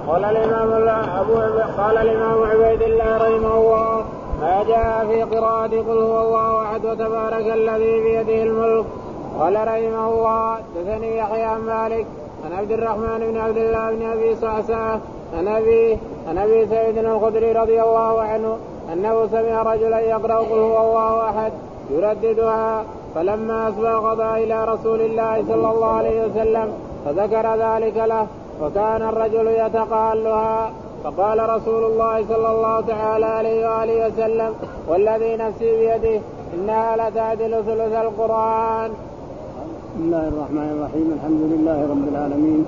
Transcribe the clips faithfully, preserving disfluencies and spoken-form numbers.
قال الإمام أبو قال الإمام عبيد الله رحمه الله ما جاء في قراءة قل هو الله أحد وتبارك الذي بيده الملك. قال رحمه الله حدثني يحيى عن مالك عن عبد الرحمن بن عبد الله بن أبي صعصعة عن أبي عن أبي سعيد الخدري رضي الله عنه أنه سمع رجلا يقرأ قل هو الله أحد يرددها فلما أصبح قضى إلى رسول الله صلى الله عليه وسلم فذكر ذلك له وكان الرجل يتقالها فقال رسول الله صلى الله تعالى عليه وآله وسلم والذي نفسي بيده إنها لتعدل ثلث القرآن. بسم الله الرحمن الرحيم الحمد لله رب العالمين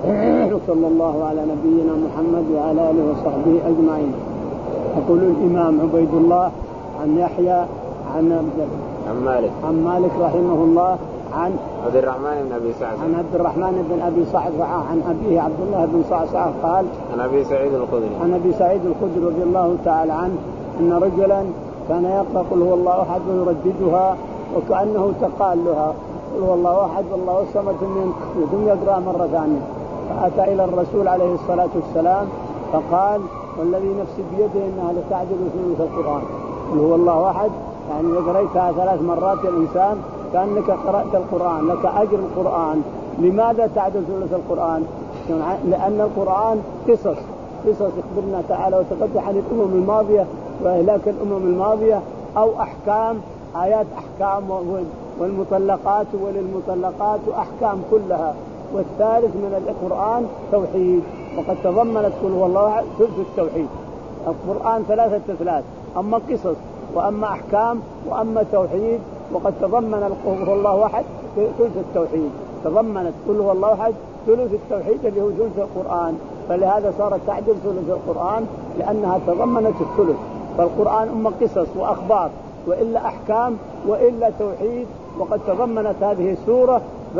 وصلى الله على نبينا محمد وعلى آله وصحبه أجمعين. يقول الإمام عبيد الله عن يحيى عن عن مالك عن مالك رحمه الله عن عبد الرحمن بن أبي صعصعة عن عبد الرحمن بن أبي صعصعة عن أبيه عبد الله بن صعصعة قال عن أبي سعيد الخدري عن أبي سعيد الخدري رضي الله تعالى عنه أن رجلا كان يقرأ قل هو الله أحد ويرددها وكأنه تقالها قل هو الله أحد والله الصمد ثم يقرأ مرة ثانية. فأتى إلى الرسول عليه الصلاة والسلام فقال والذي نفسي بيده إنها لتعدل ثلث القرآن. قل هو الله أحد يعني إذا قرأتها ثلاث مرات الإنسان كأنك قرأت القرآن لك أجر القرآن. لماذا تعدل ثلث القرآن؟ لأن القرآن قصص قصص يخبرنا تعالى وتقدم عن الأمم الماضية وإهلاك الأمم الماضية أو أحكام آيات أحكام والمطلقات وللمطلقات وأحكام كلها. والثالث من القرآن توحيد وقد تضمنت قل هو الله ثلث التوحيد. القرآن ثلاثة ثلاث أما قصص وأما أحكام وأما توحيد وقد تضمن قل هو الله أحد ثلث التوحيد تضمنت قل هو الله أحد ثلث التوحيد اللي هو ثلث القرآن. فلهذا صارت تعدل ثلث القرآن لأنها تضمنت الثلث. فالقرآن أما قصص وأخبار وإلا أحكام وإلا توحيد وقد تضمنت هذه السورة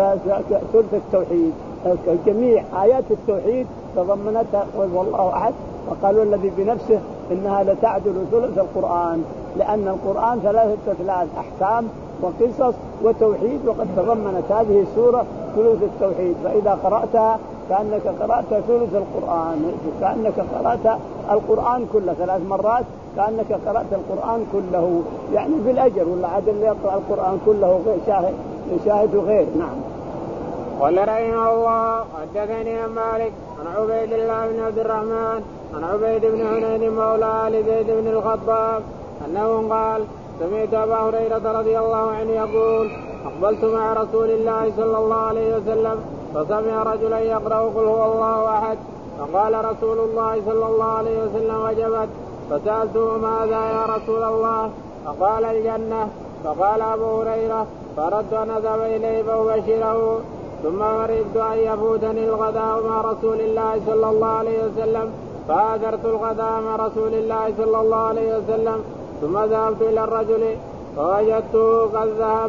ثلث التوحيد. جميع آيات التوحيد تضمنتها قل هو الله أحد. وقالوا الذي بنفسه إنها لتعدل ثلث القرآن لأن القرآن ثلاثة ثلاث أحكام وقصص وتوحيد وقد تضمنت هذه السورة ثلث التوحيد. فإذا قرأتها كأنك قرأت ثلث القرآن كأنك قرأت القرآن كله ثلاث مرات كأنك قرأت القرآن كله يعني بالأجر. ولا عاد اللي يقرأ القرآن كله غير شاهد شاهد غير. نعم. قال رحمه الله حدثني عن مالك عن عبيد الله بن عبد الرحمن عن عبيد بن حنين مولى آل زيد بن الخطاب أنه قال سمعت أبا هريرة رضي الله عنه يقول أقبلت مع رسول الله صلى الله عليه وسلم فسمع رجلا يقرأ قل هو الله أحد فقال رسول الله صلى الله عليه وسلم وجبت. فسألته ماذا يا رسول الله؟ فقال الجنة. فقال أبو هريرة فردت أن أذهب إليه فأبشره ثم مرضت أن يفوتني الغداء مع رسول الله صلى الله عليه وسلم فآثرت الغداء مع رسول الله صلى الله عليه وسلم ثم ذهبت إلى الرجل فوجدته قد ذهب.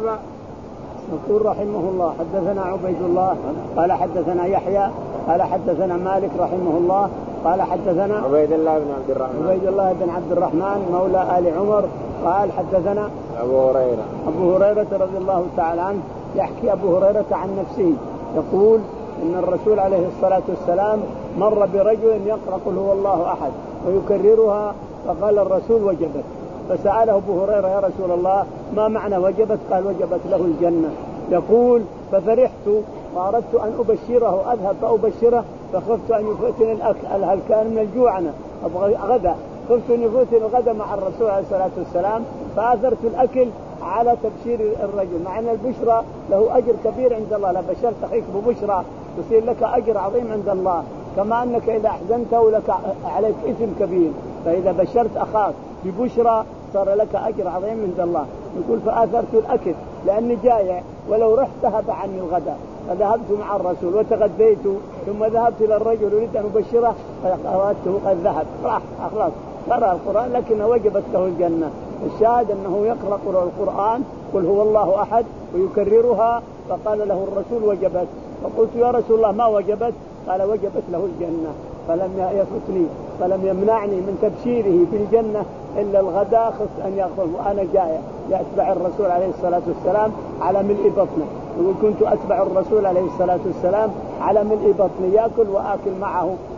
يقول رحمه الله حدثنا عبيد الله قال حدثنا يحيى قال حدثنا مالك رحمه الله قال حدثنا عبيد الله بن عبد الرحمن عبيد الله بن عبد الرحمن مولى آل عمر قال حدثنا أبو هريرة أبو هريرة رضي الله تعالى عنه يحكي أبو هريرة عن نفسه يقول إن الرسول عليه الصلاة والسلام مر برجل يقرأ قل هو الله أحد ويكررها فقال الرسول وجبت. فسأله أبو هريرة يا رسول الله ما معنى وجبت؟ قال وجبت له الجنة. يقول ففرحت وأردت أن أبشره أذهب فأبشره فخفت أن يفوتني الأكل هل كان من الجوع أنا أبغى غدا خفت أن يفوتني الغدا مع الرسول عليه الصلاة والسلام فآثرت الأكل على تبشير الرجل مع أن البشرى له أجر كبير عند الله. لا بشرت أخيك ببشرى تصير لك أجر عظيم عند الله كما أنك إذا أحزنته لك عليك إثم كبير. فإذا بشرت أخاك ببشرى صار لك أجر عظيم عند الله. يقول فآثرت الأكل لأني جائع ولو رحت ذهب عني الغداء فذهبت مع الرسول وتغديت ثم ذهبت إلى الرجل أريد أن أبشره فأردته قد ذهب راح أخلاص قرأ القرآن لكنه وجبت له الجنة. الشاهد أنه يقرأ القرآن قل هو الله أحد ويكررها فقال له الرسول وجبت. فقلت يا رسول الله ما وجبت؟ قال وجبت له الجنة. فلم يفتني فلم يمنعني من تبشيره بالجنة إلا الغداء خفت أن يأخذ وأنا جائع يتبع الرسول عليه الصلاة والسلام على ملء بطنه. يقول كنت أتبع الرسول عليه الصلاة والسلام على ملء بطنه يأكل وآكل معه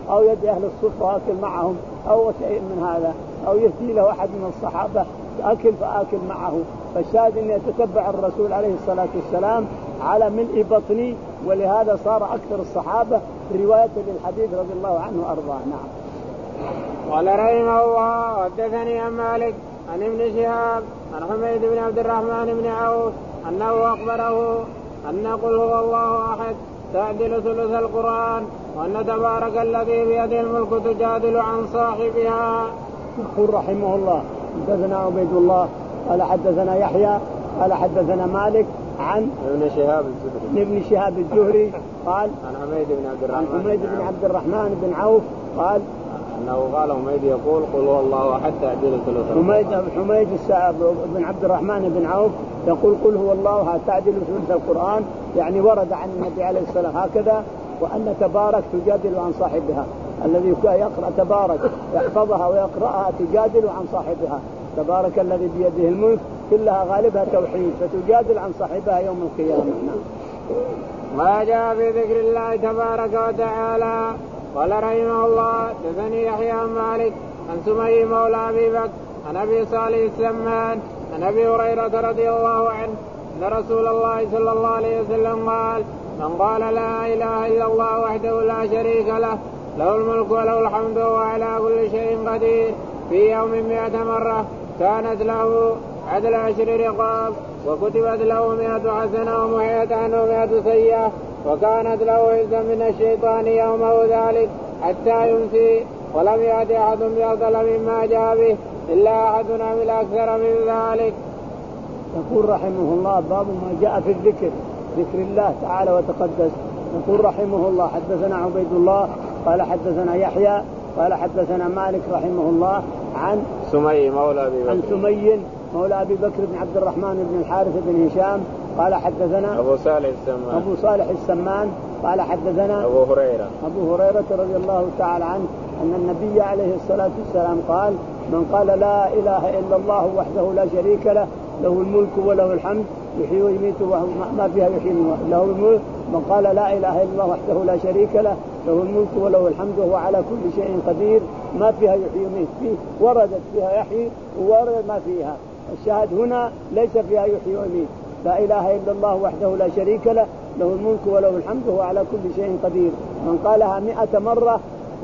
أو يدي أهل الصفة وأكل معهم أو شيء من هذا، أو يهدي له أحد من الصحابة أكل فآكل معه. فالشاهد أن يتتبع الرسول عليه الصلاة والسلام على ملء بطني، ولهذا صار أكثر الصحابة رواية للحديث رضي الله عنه وأرضاه. نعم. قال رحمه الله حدثني عن مالك عن ابن شهاب عن حميد بن عبد الرحمن بن عوف أنه أخبره أن قل هو الله أحد تعدل ثلث القرآن، وأن تبارك الذي بيده الملك تجادل عن صاحبها. يقول رحمه الله حدثنا عبيد الله قال حدثنا يحيى قال حدثنا مالك عن ابن شهاب الزهري ابن شهاب الزهري قال عن حميد بن عبد الرحمن عن حميد بن عبد الرحمن بن عوف قال أنه قال حميد يقول قل هو الله أحد تعدل ثلث حميد حميد بن عبد الرحمن بن عوف يقول قل هو الله أحد تعدل ثلث القرآن، يعني ورد عن النبي عليه الصلاة والسلام هكذا. وأن تبارك تجادل عن صاحبها، الذي يقرأ تبارك يحفظها ويقرأها تجادل عن صاحبها. تبارك الذي بيده الملك كلها غالبها توحيد فتجادل عن صاحبها يوم القيامة. ما جاء في ذكر الله تبارك وتعالى. قال رحمه الله حدثني يحيى عن مالك عن سمي مولى أبي بكر عن أبي صالح السمان عن أبي هريرة رضي الله عنه أن رسول الله صلى الله عليه وسلم قال من قال لا إله إلا الله وحده لا شريك له له الملك وله الحمد وهو على كل شيء قدير في يوم مئة مرة كانت له عدل عشر رقاب وكتبت له مئة حسنة ومحيت عنه مئة سيئة وكانت له عزا من الشيطان يومه ذلك حتى يمسي ولم يأت أحد بأفضل مما جاء به إلا أحد عمل أكثر من ذلك. يقول رحمه الله باب ما جاء في الذكر ذكر الله تعالى وتقدس. يقول رحمه الله حدثنا عبيد الله قال حدثنا يحيى قال حدثنا مالك رحمه الله عن سمي مولى أبي بكر عن سمي مولى أبي بكر بن عبد الرحمن بن الحارث بن هشام قال حدثنا أبو صالح السمان أبو صالح السمان قال حدثنا أبو هريرة أبو هريرة رضي الله تعالى عنه أن النبي عليه الصلاة والسلام قال من قال لا إله إلا الله وحده لا شريك له له الملك وله الحمد يحيي ويميت ما فيها يحيي له الملك. من قال لا إله إلا الله وحده لا شريك له له الملك وله الحمد وهو على كل شيء قدير ما فيها يحيي ويميت فيه وردت فيها يحيي وورد ما فيها. الشاهد هنا ليس فيها يحيي ويميت. لا إله إلا الله وحده لا شريك له له الملك وله الحمد وهو على كل شيء قدير. من قالها مئة مرة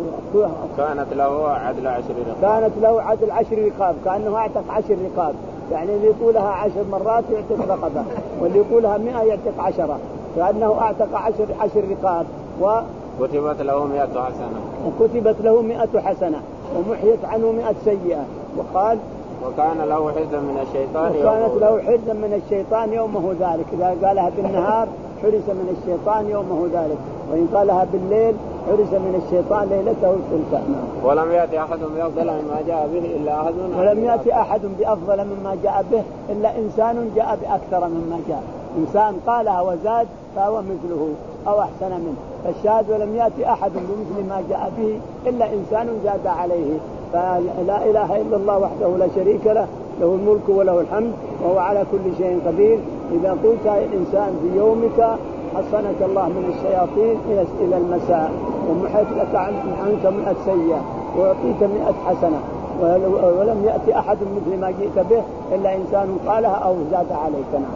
كانت له عدل عشر رقاب كانت له عدل عشر رقاب كأنه أعتق عشر رقاب، يعني اللي يقولها عشر مرات يعتق رقبة واللي يقولها مئة يعتق عشرة كأنه أعتق عشر عشر رقاب. وكتبت له مئة حسنة وكتبت له مئة حسنة ومحيت عنه مئة سيئة. وقال وكان له حزا من الشيطان وكانت له حزا من الشيطان يومه ذلك. إذا قالها بالنهار حرس من الشيطان يومه ذلك، وإن قالها بالليل حرس من الشيطان ليلته تلك. ولم يأتي أحد بأفضل مما جاء به إلا أحد ولم يأتي أحد بأفضل مما جاء به إلا إنسان جاء بأكثر مما جاء. إنسان قالها وزاد فهو مثله أو أحسن منه. فالشاهد ولم يأتي أحد بمثل ما جاء به إلا إنسان زاد عليه. فلا إله إلا الله وحده لا شريك له له الملك وله الحمد وهو على كل شيء قدير. إذا قلت الإنسان في يومك حصنك الله من الشياطين إلى المساء ومحيت لك عنك مئة سيئة وأعطيك مئة حسنة ولم يأتي أحد مثل ما جئت به إلا إنسان قالها أو زاد عليك. نعم.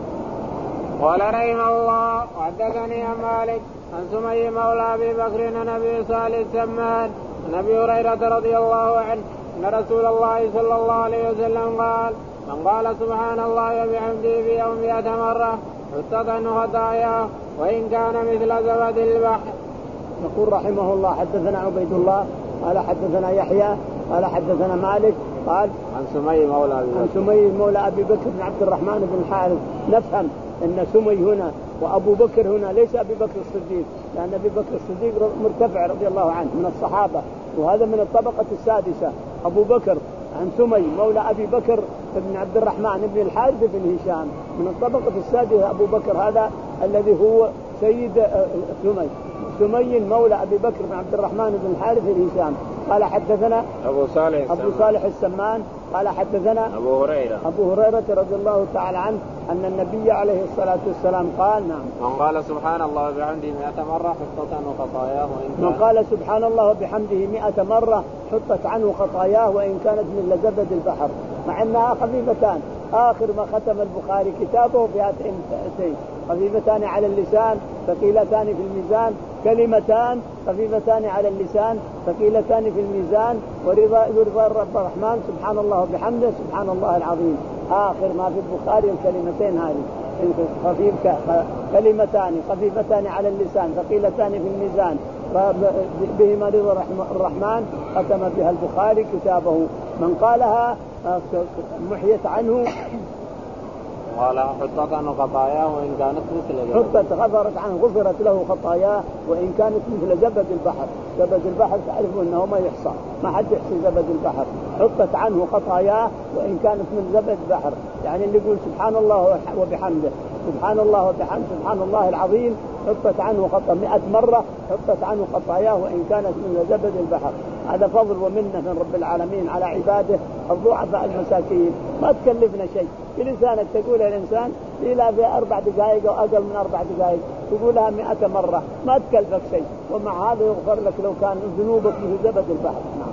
قال رحمه الله وحدثني عن مالك عن سمي مولى أبي بكر عن أبي صالح السمان عن أبي هريرة رضي الله عنه أن رسول الله صلى الله عليه وسلم قال من قال سبحان الله وبحمده في يوم مئة مرة حطت عنه خطاياه وإن كان مثل زبد البحر. يقول رحمه الله حدثنا عبيد الله قال حدثنا يحيى قال حدثنا مالك قال عن سمي مولى أبي بكر عن سمي مولى أبي بكر بن عبد الرحمن بن الحارث. نفهم أن سمي هنا وأبو بكر هنا ليس أبي بكر الصديق، لأن أبي بكر الصديق مرتفع رضي الله عنه من الصحابة وهذا من الطبقة السادسة. أبو بكر عن سمي مولى أبي بكر بن عبد الرحمن بن الحارث بن هشام من الطبقة السادسة. أبو بكر هذا الذي هو سيد سمي سمي مولى أبي بكر بن عبد الرحمن بن الحارث بن هشام. قال حدثنا أبو صالح أبو صالح السمان قال حدثنا أبو هريرة أبو هريرة رضي الله تعالى عنه أن النبي عليه الصلاة والسلام قال نعم من قال سبحان الله بحمده مئة مرة حطت عنه خطاياه وإن من قال سبحان الله بحمده مئة مرة حطت عنه خطاياه وإن كانت من زبد البحر، مع أنها خفيفتان. آخر ما ختم البخاري كتابه في هاتين خفيفتان على اللسان ثقيلتان في الميزان، كلمتان خفيفتان على اللسان ثقيلتان في الميزان، ورضا يرضى الرب الرحمن سبحان الله وبحمده سبحان الله العظيم. آخر ما في البخاري الكلمتين هذه خفيف كلمتان خفيفتان على اللسان ثقيلتان في الميزان بهما رضا الرحمن ختم بها البخاري كتابه. من قالها محيت عنه قال حطت عنه خطاياه وإن كانت مثل حطت غفرت عنه غفرت له خطاياه وإن كانت مثل زبد البحر. زبد البحر تعرفون أنه ما يحصى، ما حد يحصي زبد البحر. حطت عنه خطاياه وإن كانت من زبد البحر، يعني اللي يقول سبحان الله وبحمده سبحان الله وبحمده سبحان الله العظيم حطت عنه خطا مئة مرة حطت عنه خطاياه وإن كانت من زبد البحر. هذا فضل ومنة من رب العالمين على عباده الضعفاء المساكين. ما تكلفنا شيء، بلسانك تقول الإنسان إلى في أربع دقائق أو أقل من أربع دقائق تقولها مئة مرة ما تكلفك شيء، ومع هذا يغفر لك لو كان ذنوبك في زبد البحر. نعم.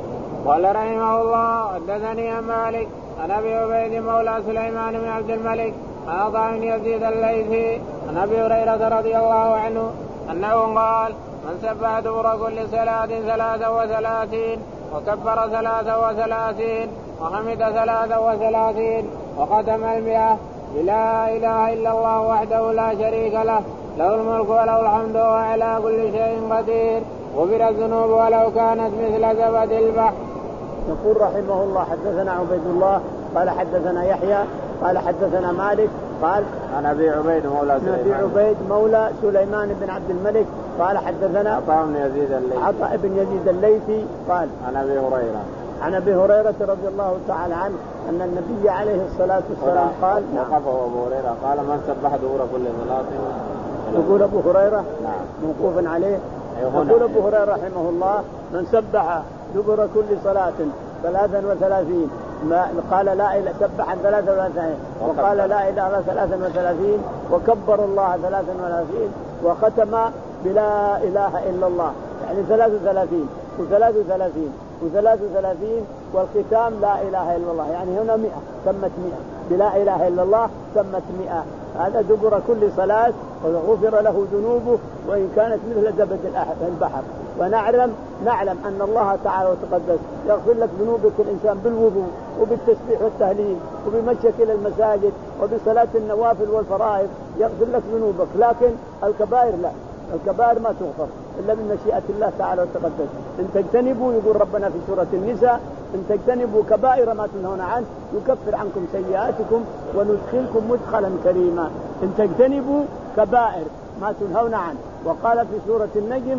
قال رحمه الله حدثني عن مالك عن أبي عبيد مولى سليمان بن عبد الملك عن عطاء بن يزيد الليثي عن أبي هريرة رضي الله عنه أنه قال من سبح دبر كل صلاة ثلاثا وثلاثين وكبر ثلاثا وثلاثين وحمد ثلاثا وثلاثين وختم المئة بلا إله إلا الله وحده لا شريك له له الملك وله الحمد وهو على كل شيء قدير غفرت الذنوب ولو كانت مثل زبد البحر. يقول رحمه الله حدثنا عبيد الله قال حدثنا يحيى قال حدثنا مالك قال عن أبي عبيد مولى سليمان أبي عبيد مولى سليمان بن عبد الملك قال حدثنا عطاء بن يزيد الليثي عطاء بن يزيد الليثي قال عن أبي هريرة عن أبي هريرة رضي الله تعالى عنه أن النبي عليه الصلاة والسلام قال وقفه أبو هريرة قال من سبح دبر كل صلاة. يقول أبو هريرة نعم موقوفا عليه. يقول أبو هريرة رحمه الله من سبح دبر كل صلاة ثلاثا وثلاثين ما قال لا إله سبحا ثلاثا وثلاثين وقال لا إله إلا ثلاثا وثلاثين وكبر الله ثلاثا وثلاثين وختم بلا إله إلا الله يعني ثلاث وثلاثين وثلاث وثلاثين وثلاث وثلاثين والختام لا إله إلا الله يعني هنا مئة تمت مئة بلا إله إلا الله تمت مئة. هذا دبر كل صلاة وغفر له ذنوبه وإن كانت مثل زبد البحر. ونعلم نعلم أن الله تعالى وتقدس يغفر لك ذنوبك الإنسان بالوضوء وبالتسبيح والتهليل وبمشيك إلى المساجد وبصلاة النوافل والفرائض يغفر لك ذنوبك، لكن الكبائر لا، الكبائر ما تغفر إلا بمشيئة الله تعالى وتقدس. إن تجتنبوا يقول ربنا في سورة النساء إن تجتنبوا كبائر ما تنهون عنه يكفر عنكم سيئاتكم وندخلكم مدخلا كريما. إن تجتنبوا كبائر ما تنهون عنه. وقال في سورة النجم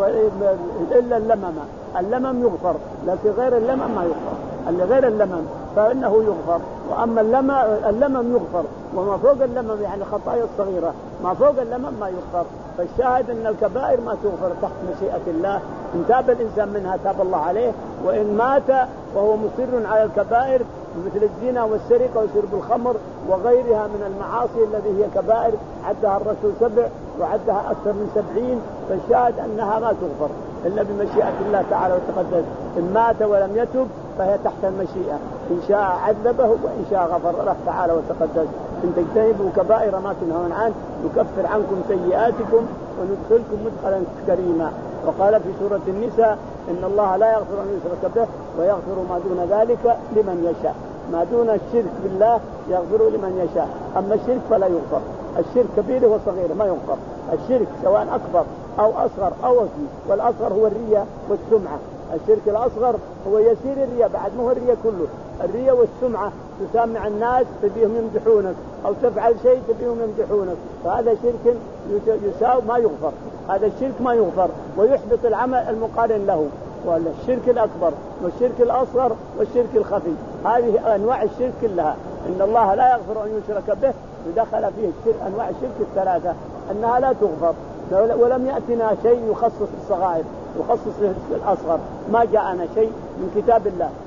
إلا اللمم، اللمم يغفر لكن غير اللمم ما يغفر، اللي غير اللمم فإنه يغفر. وأما اللمم اللمم يغفر وما فوق اللمم يعني الخطايا الصغيرة ما فوق اللمم ما يغفر. فالشاهد أن الكبائر ما تغفر تحت مشيئة الله. إن تاب الإنسان منها تاب الله عليه، وإن مات وهو مصر على الكبائر مثل الزنا والسرقة وشرب الخمر وغيرها من المعاصي التي هي كبائر عدها الرسول سبع وعدها أكثر من سبعين، فالشاهد أنها ما تغفر إلا بمشيئة الله تعالى وتقدس. إن مات ولم يتب فهي تحت المشيئة، إن شاء عذبه وإن شاء غفر له تعالى وتقدس. إن تجتنبوا كبائر ما تنهون عنه يكفر عنكم سيئاتكم وندخلكم مدخلا كريما. وقال في سورة النساء إن الله لا يغفر أن يشرك به ويغفر ما دون ذلك لمن يشاء. ما دون الشرك بالله يغفر لمن يشاء، أما الشرك فلا يغفر. الشرك كبير وصغير ما يغفر. الشرك سواء أكبر أو أصغر أو أصغر، والأصغر هو الرياء والسمعة. الشرك الأصغر هو يسير الرياء بعد مو الرياء كله. الرياء والسمعة تسمع الناس تبيهم يمدحونك أو تفعل شيء تبيهم يمدحونك، فهذا شرك يساوي ما يغفر. هذا الشرك ما يغفر ويحبط العمل المقارن له. والشرك الأكبر والشرك الأصغر والشرك الخفي هذه أنواع الشرك كلها. إن الله لا يغفر أن يشرك به ودخل فيه الشرك أنواع الشرك الثلاثة أنها لا تغفر. ولم يأتنا شيء يخصص الصغائر يخصص الأصغر، ما جاءنا شيء من كتاب الله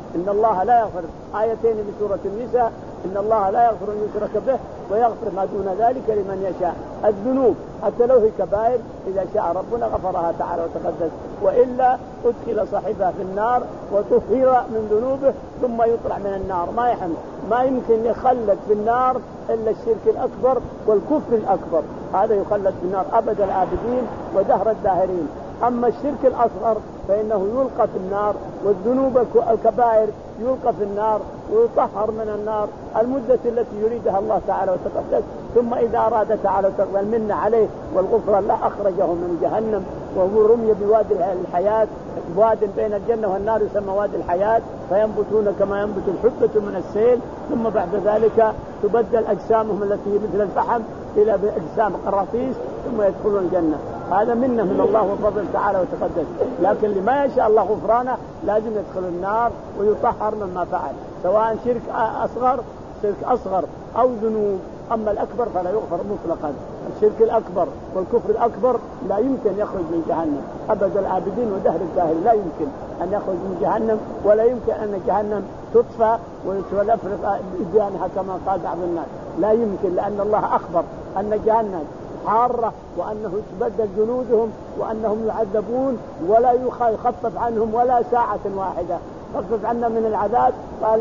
إن الله لا يغفر، آيتين من سورة النساء، إن الله لا يغفر أن يشرك به ويغفر ما دون ذلك لمن يشاء. الذنوب حتى لو هي كبائر إذا شاء ربنا غفرها تعالى وتقدس، وإلا أدخل صاحبها في النار وطهر من ذنوبه ثم يطلع من النار. ما يحمل ما يمكن يخلد في النار إلا الشرك الأكبر والكفر الأكبر، هذا يخلد في النار أبد الآبدين ودهر الداهرين. أما الشرك الأصغر فإنه يلقى في النار، والذنوب الكبائر يلقى في النار ويطهر من النار المدة التي يريدها الله تعالى وتقدس، ثم إذا أراد تعالى وتقدس المنة عليه والغفر له أخرجه من جهنم ورمي بوادي الحياة، واد بين الجنة والنار يسمى وادي الحياة، فينبتون كما ينبت الحبة من السيل، ثم بعد ذلك تبدل أجسامهم التي مثل الفحم إلى أجسام قراطيس ثم يدخلون الجنة. هذا منه من الله وفضل تعالى وتقدس، لكن لما يشاء الله غفرانه لازم يدخل النار ويطهر مما فعل، سواء شرك أصغر شرك أصغر أو ذنوب. أما الأكبر فلا يغفر مطلقا. الشرك الأكبر والكفر الأكبر لا يمكن يخرج من جهنم أبد العابدين ودهر الداهر، لا يمكن أن يخرج من جهنم، ولا يمكن أن جهنم تطفى وتلفرق إديانها كما قال بعض الناس، لا يمكن، لأن الله أخبر أن جهنم حارة وأنه تبدل جنودهم وأنهم يعذبون ولا يخفف عنهم ولا ساعة واحدة. خفف عنا من العذاب، قال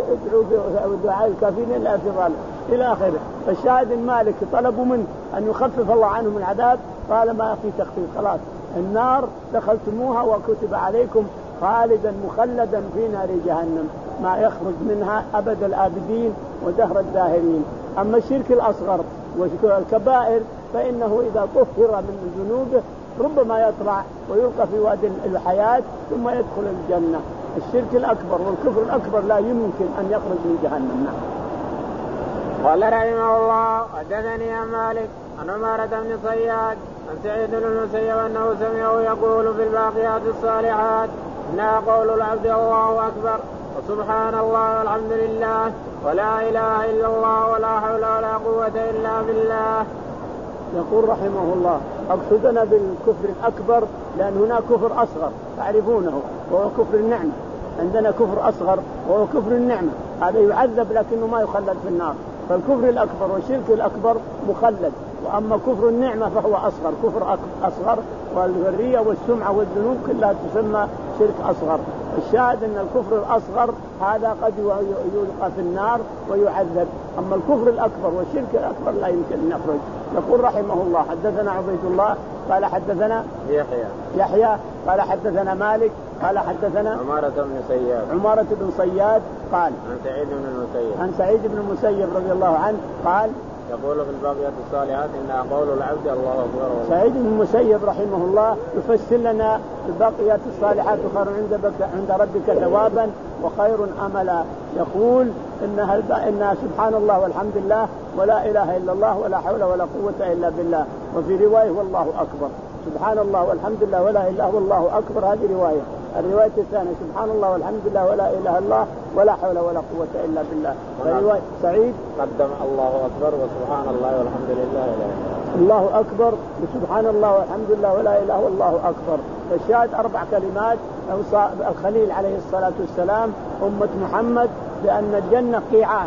ادعوا دعاء الكافرين إلا في ضلال إلى آخره. فالشاهد المالك طلبوا منه أن يخفف الله عنهم العذاب، قال ما في تخفيف، خلاص النار دخلتموها وكتب عليكم خالدا مخلدا في نار جهنم ما يخرج منها أبد الآبدين ودهر الداهرين. أما الشرك الأصغر والكبائر فإنه إذا طهر من ذنوبه ربما يطلع ويلقى في وادي الحياة ثم يدخل الجنة. الشرك الأكبر والكفر الأكبر لا يمكن أن يخرج من جهنم. نعم. قال رحمه الله حدثني عن مالك عن عمارة بن صياد عن سعيد بن المسيب أنه سمعه يقول في الباقيات الصالحات إنها قول العبد الله أكبر وسبحان الله والحمد لله ولا إله إلا الله ولا حول ولا قوة إلا بالله. يقول رحمه الله أقصدنا بالكفر الأكبر لأن هناك كفر أصغر تعرفونه وهو كفر النعمة، عندنا كفر أصغر وهو كفر النعمة، هذا يعذب لكنه ما يخلد في النار. فالكفر الأكبر والشرك الأكبر مخلد، وأما كفر النعمة فهو أصغر، كفر أصغر، والذرية والسمعة والذنوب كلها تسمى شرك أصغر. الشاهد أن الكفر الأصغر هذا قد يلقى في النار ويعذب، أما الكفر الأكبر والشرك الأكبر لا يمكن أن يخرج. يقول رحمه الله حدثنا عبيد الله قال حدثنا يحيى يحيى قال حدثنا مالك قال حدثنا عمارة بن صياد عمارة بن صياد قال عن سعيد بن المسيب عن سعيد بن المسيب رضي الله عنه قال يقول في الباقيات الصالحات إنها قول العبد الله أكبر. سعيد بن المسيب رحمه الله يفسر لنا الباقيات الصالحات خير عند عند ربك ثوابا وخير أملا. يقول إنها إنها سبحان الله والحمد لله ولا إله إلا الله ولا حول ولا قوة إلا بالله، وفي رواية والله أكبر. سبحان الله والحمد لله ولا إله إلا والله أكبر، هذه رواية. الرواية الثانية سبحان الله والحمد لله ولا إله إلا الله ولا حول ولا قوة إلا بالله. فرواية سعيد قدم الله أكبر وسبحان الله والحمد لله لا إله. الله أكبر وسبحان الله والحمد لله ولا إله والله أكبر. فالشاهد أربع كلمات أوصى الخليل عليه الصلاة والسلام أمة محمد بأن الجنة قيعان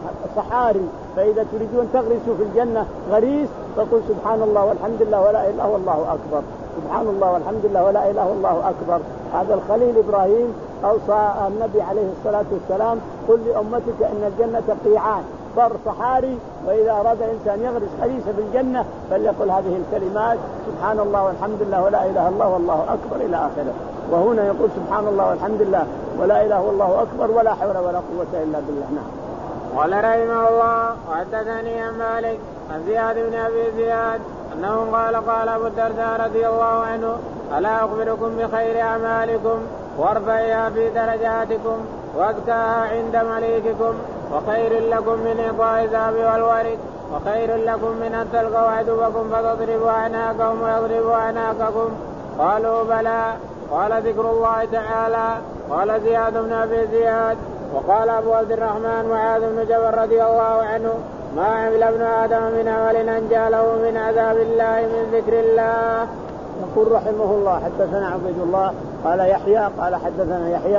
صحاري، فإذا تريدون تغرسوا في الجنة غريس فقل سبحان الله والحمد لله ولا إله والله أكبر، سبحان الله والحمد لله ولا إله والله أكبر. هذا الخليل إبراهيم أوصى النبي عليه الصلاة والسلام قل لأمتك إن الجنة قيعان بر صحاري، وإذا أراد إنسان يغرس غريسة في الجنة فليقل هذه الكلمات سبحان الله والحمد لله ولا إله الله والله أكبر إلى آخره. وهنا يقول سبحان الله والحمد لله ولا إله والله أكبر ولا حول ولا قوة إلا بالله. نعم. قال رحمه الله وحدثني عن مالك عن زياد بن أبي زياد أنه قال قال أبو الدرداء رضي الله عنه ألا أخبركم بخير أعمالكم وارفعها في درجاتكم وأزكاها عند مليككم وخير لكم من إعطاء الذهب والورد وخير لكم من أن تلقوا عدوكم فتضربوا أعناقهم ويضربوا أعناقكم. قالوا بلى. قال ذكر الله تعالى. قال زياد بن أبي زياد وقال أبو عبد الرحمن معاذ بن جبل رضي الله عنه ما عمل ابن آدم من عمل أنجى له من عذاب الله من ذكر الله. يقول رحمه الله حدثنا عبيد الله قال يحيى قال حدثنا يحيى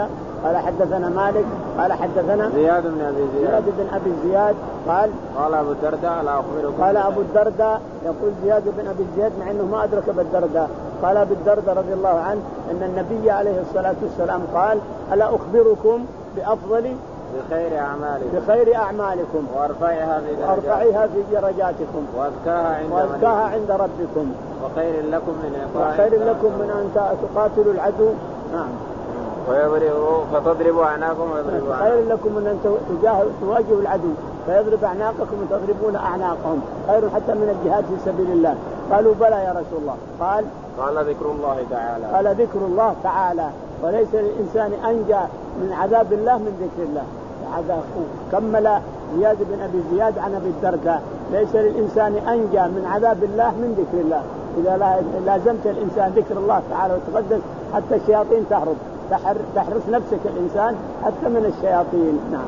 قال حدثنا مالك قال حدثنا زياد بن أبي زياد زياد بن أبي زياد قال قال أبو الدرداء لا أخبركم قال أبو الدرداء يقول زياد بن أبي زياد مع أنه ما أدرك بالدرداء قال أبو الدرداء رضي الله عنه أن النبي عليه الصلاة والسلام قال ألا أخبركم بأفضل بخير أعمالكم بخير أعمالكم وارفعها في درجاتكم وارفعها في درجاتكم وأزكاها عند, وأزكاها عند ربكم وخير لكم من وخير لكم من أن تقاتلوا العدو نعم ويضربوا فتضربوا أعناقكم ويضربوا خير لكم من أن تواجهوا العدو فيضرب أعناقكم وتضربون أعناقهم خير حتى من الجهاد في سبيل الله. قالوا بلى يا رسول الله قال قال ذكر الله تعالى قال ذكر الله تعالى وليس للإنسان أنجى من عذاب الله من ذكر الله. هذا كمل زياد بن أبي زياد عن أبي الدرداء ليس للإنسان أنجى من عذاب الله من ذكر الله. إذا لازمت الإنسان ذكر الله تعالى وتقدس حتى الشياطين تهرب تحرس نفسك الإنسان حتى من الشياطين. نعم.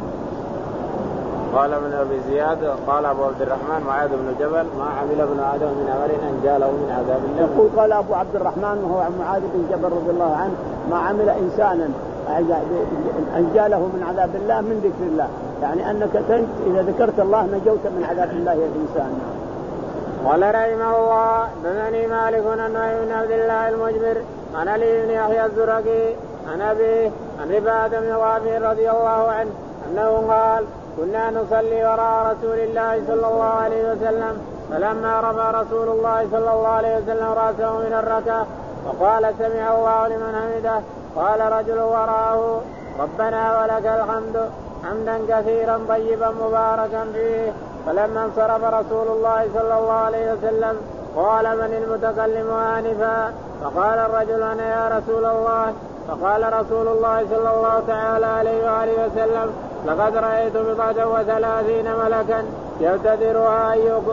قال ابن أبي زياد قال أبو عبد الرحمن معاذ بن جبل ما عمل ابن آدم من عمل أنجى له من عذاب الله. يقول قال أبو عبد الرحمن وهو معاذ بن جبل رضي الله عنه ما عمل إنسانا أنجى له من عذاب الله من ذكر الله يعني أنك تنج إذا ذكرت الله نجوت من عذاب الله يا الإنسان. قال رحمه الله دثني مالك عن بن عبد الله المجبر عن علي بن يحيى الزرقي عن أبيه عن رفاعة بن رافع رضي الله عنه أنه قال كنا نصلي وراء رسول الله صلى الله عليه وسلم فلما رفع رسول الله صلى الله عليه وسلم رأسه من الركعة وقال سمع الله لمن حمده قال رجل وراءه ربنا ولك الحمد حمدا كثيرا طيبا مباركا فيه. فلما انصرف رسول الله صلى الله عليه وسلم قال من المتكلم آنفا فقال الرجل أنا يا رسول الله. فقال رسول الله صلى الله تعالى عليه وآله وسلم لقد رأيت بضعة وثلاثين ملكا يبتدرها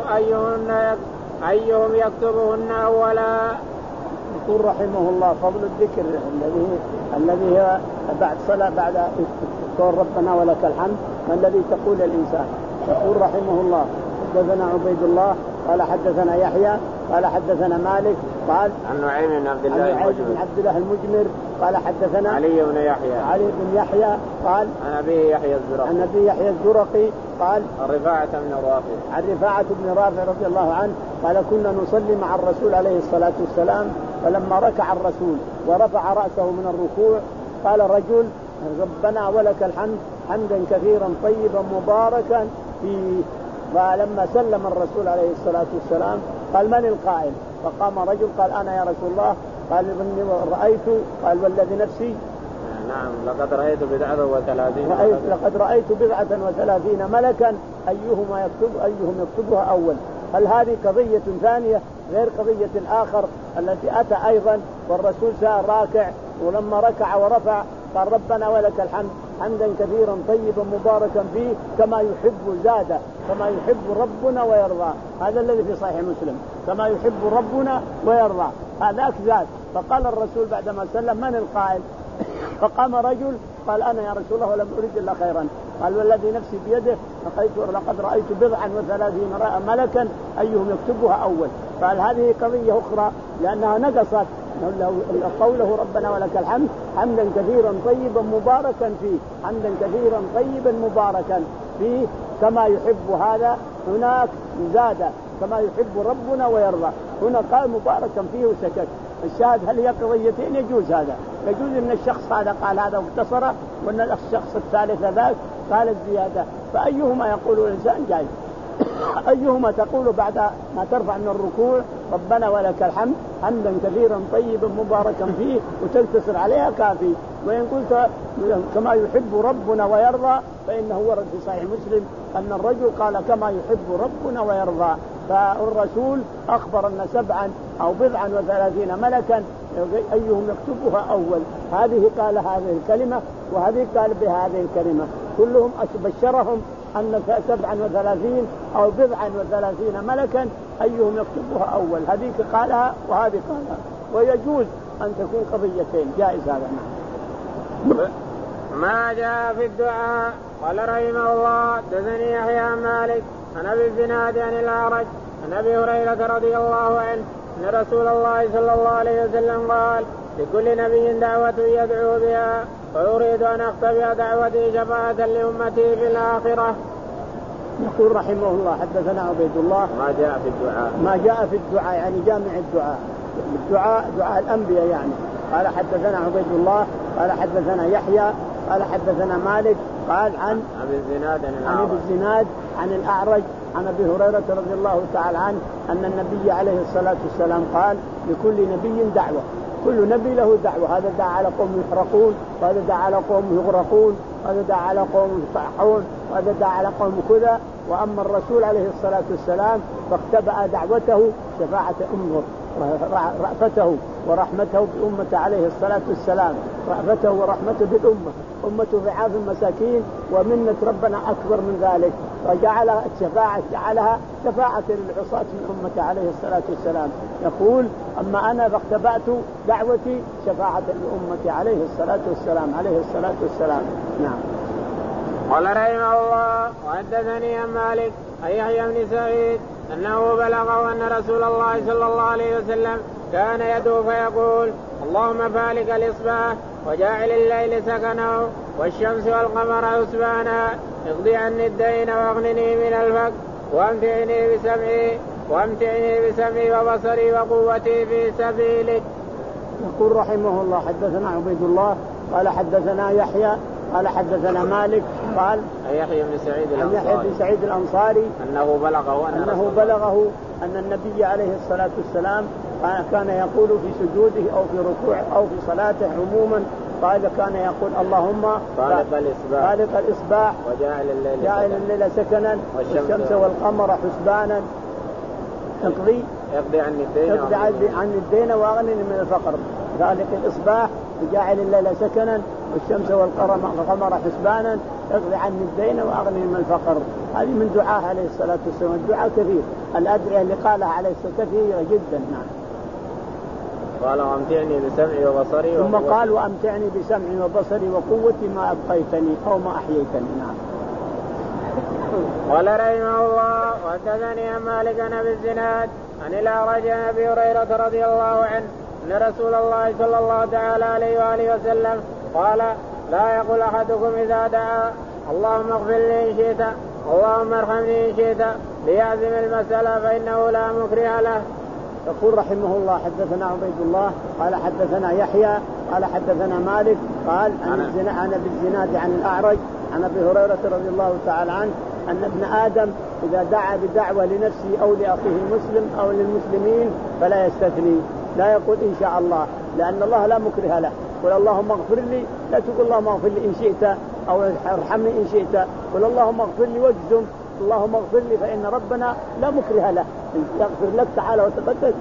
أيهن أيهم يكتبهن أولا. يقول رحمه الله فضل الذكر الذي الذي هو بعد صلاة بعد قول ربنا ولك الحمد ما الذي تقول الإنسان. يقول رحمه الله حدثنا عبيد الله قال حدثنا يحيى قال حدثنا مالك قال عن نعيم بن عبد الله بن عبد الله المجمر قال حدثنا علي بن يحيى علي بن يحيى قال عن أبي يحيى الزرقي عن أبي يحيى الزرقي قال عن رفاعة بن رافع عن رفاعة بن رافع رضي الله عنه قال كنا نصلي مع الرسول عليه الصلاة والسلام فلما ركع الرسول ورفع رأسه من الركوع قال رجل ربنا ولك الحمد حمدا كثيرا طيبا مباركا فيه. فلما سلم الرسول عليه الصلاة والسلام قال من القائل فقام رجل قال أنا يا رسول الله. قال إني رأيت قال والذي نفسي نعم لقد رأيت بضعة وثلاثين رأيت لقد رأيت بضعة وثلاثين ملكا أيهما يكتب أيهم يكتبها أول. هل هذه قضية ثانية غير قضية الآخر التي أتى أيضا والرسول سار راكع ولما ركع ورفع قال ربنا ولك الحمد حمدا كثيرا طيبا مباركا فيه كما يحب زاد كما يحب ربنا ويرضى. هذا الذي في صحيح مسلم كما يحب ربنا ويرضى هذاك زاد. فقال الرسول بعدما سلم من القائل فقام رجل قال أنا يا رسول الله ولم أريد إلا خيرا. قال والذي نفسي بيده لقد رأيت بضعا وثلاثين ملكا أيهم يكتبها أول. قال هذه قضية أخرى لأنها نقصت قوله ربنا ولك الحمد حمدا كثيرا طيبا مباركا فيه حمدا كثيرا طيبا مباركا فيه كما يحب هذا. هناك زاد كما يحب ربنا ويرضى. هنا قال مباركا فيه وسكت. الشاهد هل هي قضيتين يجوز هذا يجوز ان الشخص هذا قال هذا واختصر وان الشخص الثالث ذاك قال الزيادة. فأيهما يقول الإنسان جاي أيهما تقول بعد ما ترفع من الركوع ربنا ولك الحمد حمدا كثيرا طيبا مباركا فيه وتقتصر عليها كافي. وإن قلت كما يحب ربنا ويرضى فإنه ورد في صحيح مسلم أن الرجل قال كما يحب ربنا ويرضى. فالرسول أخبر أن سبعا أو بضعا وثلاثين ملكا أيهم يكتبها أول. هذه قال هذه الكلمة وهذه قال بهذه الكلمة كلهم بشرهم أن سبعا وثلاثين أو بضعا وثلاثين ملكا أيهم يكتبها أول. هذه قالها وهذه قالها ويجوز أن تكون قضيتين جائز هذا. ما جاء في الدعاء. قال رحمه الله دثني يحيى مالك عن أبي الزناد عن الأعرج عن أبي هريرة رضي الله عنه أن رسول الله صلى الله عليه وسلم قال لكل نبي دعوة يدعو بها ويريد أن أختبئ دعوتي شفاعة لأمتي في الآخرة. يقول رحمه الله حدثنا عبيد الله ما جاء في الدعاء ما جاء في الدعاء يعني جامع الدعاء الدعاء دعاء الأنبياء يعني. قال حدثنا عبيد الله قال حدثنا يحيى قال حدثنا مالك قال عن أبي الزناد عن أبي الزناد عن الأعرج عن أبي هريرة رضي الله تعالى عنه أن النبي عليه الصلاة والسلام قال لكل نبي دعوة كل نبي له دعوة هذا دعا على قوم يحرقون وهذا دعا على قوم يغرقون وهذا دعا على قوم يطاحون وهذا دعا على قوم كذا. وأما الرسول عليه الصلاة والسلام فاختبأ دعوته شفاعة أمه رأفته ورحمته بأمة عليه الصلاة والسلام رأفته ورحمته بالأمة أمته رعاف المساكين ومنة ربنا أكبر من ذلك وجعل الشفاعة جعلها شفاعة للعصاة من أمة عليه الصلاة والسلام. يقول أما أنا فاختبأت دعوتي شفاعة لأمة عليه الصلاة والسلام عليه الصلاة والسلام. نعم. قال رحمه الله وحدثني عن مالك عن يحيى بن سعيد أنه بلغه أن رسول الله صلى الله عليه وسلم كان يدعو فيقول اللهم فالق الإصباح وجاعل الليل سكنا والشمس والقمر حسبانا اقضي عني الدين واغنني من الفقر وامتعني بسمعي وامتعني بسمعي وبصري وقوتي في سبيلك. يقول رحمه الله حدثنا عبيد الله قال حدثنا يحيى قال حدثنا مالك قال يحيى بن سعيد الأنصاري, يحيى بن سعيد الأنصاري أنه بلغه أن, أنه بلغه أن النبي عليه الصلاة والسلام كان يقول في سجوده أو في ركوعه أو في صلاته عموما قال كان يقول اللهم خالق الإصباح خالق الإصباح وجاعل الليل, جاعل الليل سكنا والشمس والقمر حسبانا اقضي اقضي عني الدين اقضي عني الدين واغنني من الفقر. خالق الإصباح وجاعل الليل سكنا والشمس والقمر حسبانا اقضي عني الدين واغنني من الفقر. هذه من دعاء عليه الصلاة والسلام. الدعاء كثير الأدعية اللي قالها عليه الصلاة كثيرة جدا. نعم. قال وامتعني بسمعي وبصري ثم قال وامتعني بسمعي وبصري وقوتي ما أبقيتني أو ما أحييتني. نعم. قال رحمه الله وحدثني عن مالك عن أبي الزناد عن الأعرج عن أبي هريرة رضي الله عنه أن رسول الله صلى الله تعالى عليه وآله وسلم قال لا يقول أحدكم إذا دعا اللهم اغفر لي إن شئت اللهم ارحمني إن شئت ليعزم المسألة فإنه لا مكره له. يقول رحمه الله حدثنا عبيد الله قال حدثنا يحيى قال حدثنا مالك قال عن ابي الزناد عن الأعرج عن ابي هريرة رضي الله تعالى عنه أن ابن آدم إذا دعا بدعوة لنفسه أو لأخيه المسلم أو للمسلمين فلا يستثني لا يقول إن شاء الله لأن الله لا مكره له. قل اللهم اغفر لي لا تقول اللهم اغفر لي إن شئت أو ارحمني إن شئت قل اللهم اغفر لي واجزم اللهم اغفر لي فإن ربنا لا مكره له يغفر لك تعالى وتقدس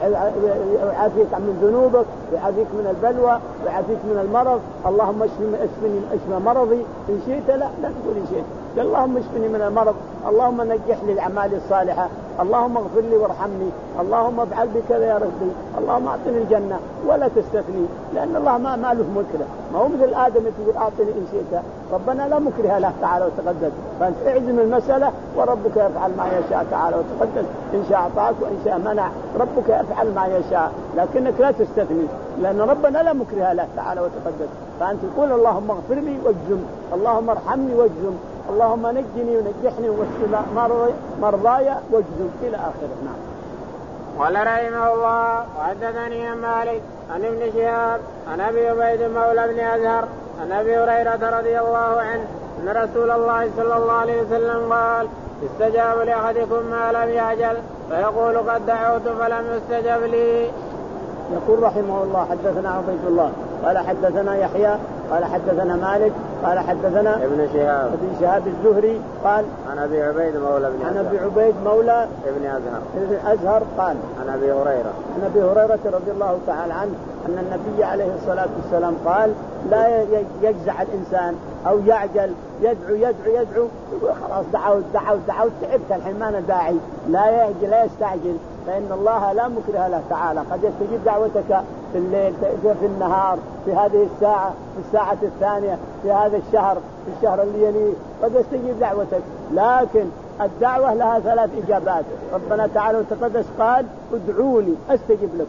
ويعافيك من ذنوبك ويعافيك من البلوى ويعافيك من المرض. اللهم اشفني اشفى مرضي إن شئت لا لا تقول إن شئت اللهم اشفني من المرض اللهم نجح لي الأعمال الصالحة اللهم اغفر لي وارحمني اللهم افعل بكذا يا ربي اللهم اعطني الجنة ولا تستثني لأن الله ما ما له مكره ما هو مثل آدم تقول اعطني إن شئت ربنا لا مكره له تعالى وتقدس. فأنت اعزم المسألة وربك يفعل ما يشاء تعالى وتقدس إن شاء أعطاك وإن شاء منع ربك يفعل ما يشاء لكنك لا تستثني لأن ربنا لا مكره له تعالى وتقدس. فأنت تقول اللهم اغفر لي واجزم اللهم ارحمني واجزم اللهم نجني ونجحني واشف مرضاي واجزم إلى آخره. نعم. قال رحمه الله وحدثني عن مالك عن ابن شهاب عن أبي عبيد مولى بن أزهر عن أبي هريرة رضي الله عنه أن رسول الله صلى الله عليه وسلم قال استجاب لأحدكم ما لم يعجل فيقول قد دعوت فلم يستجب لي. يقول رحمه الله حدثنا عبيد الله قال حدثنا يحيى قال حدثنا مالك قال حدثنا ابن شهاب ابن شهاب الزهري قال عن أبي عبيد مولى بن عن أبي عبيد مولى ابن أزهر ابن أزهر قال عن أبي هريرة عن أبي هريرة رضي الله تعالى عنه أن النبي عليه الصلاة والسلام قال لا يجزع الإنسان أو يعجل يدعو يدعو يدعو يقول خلاص دعوت دعوت دعوت تعبت الحين ما أنا داعي لا يعجل لا يستعجل فإن الله لا مكره له تعالى قد يستجيب دعوتك في الليل في النهار في هذه الساعة في الساعة الثانية في هذا الشهر في الشهر اللي يليه قد يستجيب دعوتك. لكن الدعوة لها ثلاث إجابات. ربنا تعالى وتقدس قال ادعوني أستجب لكم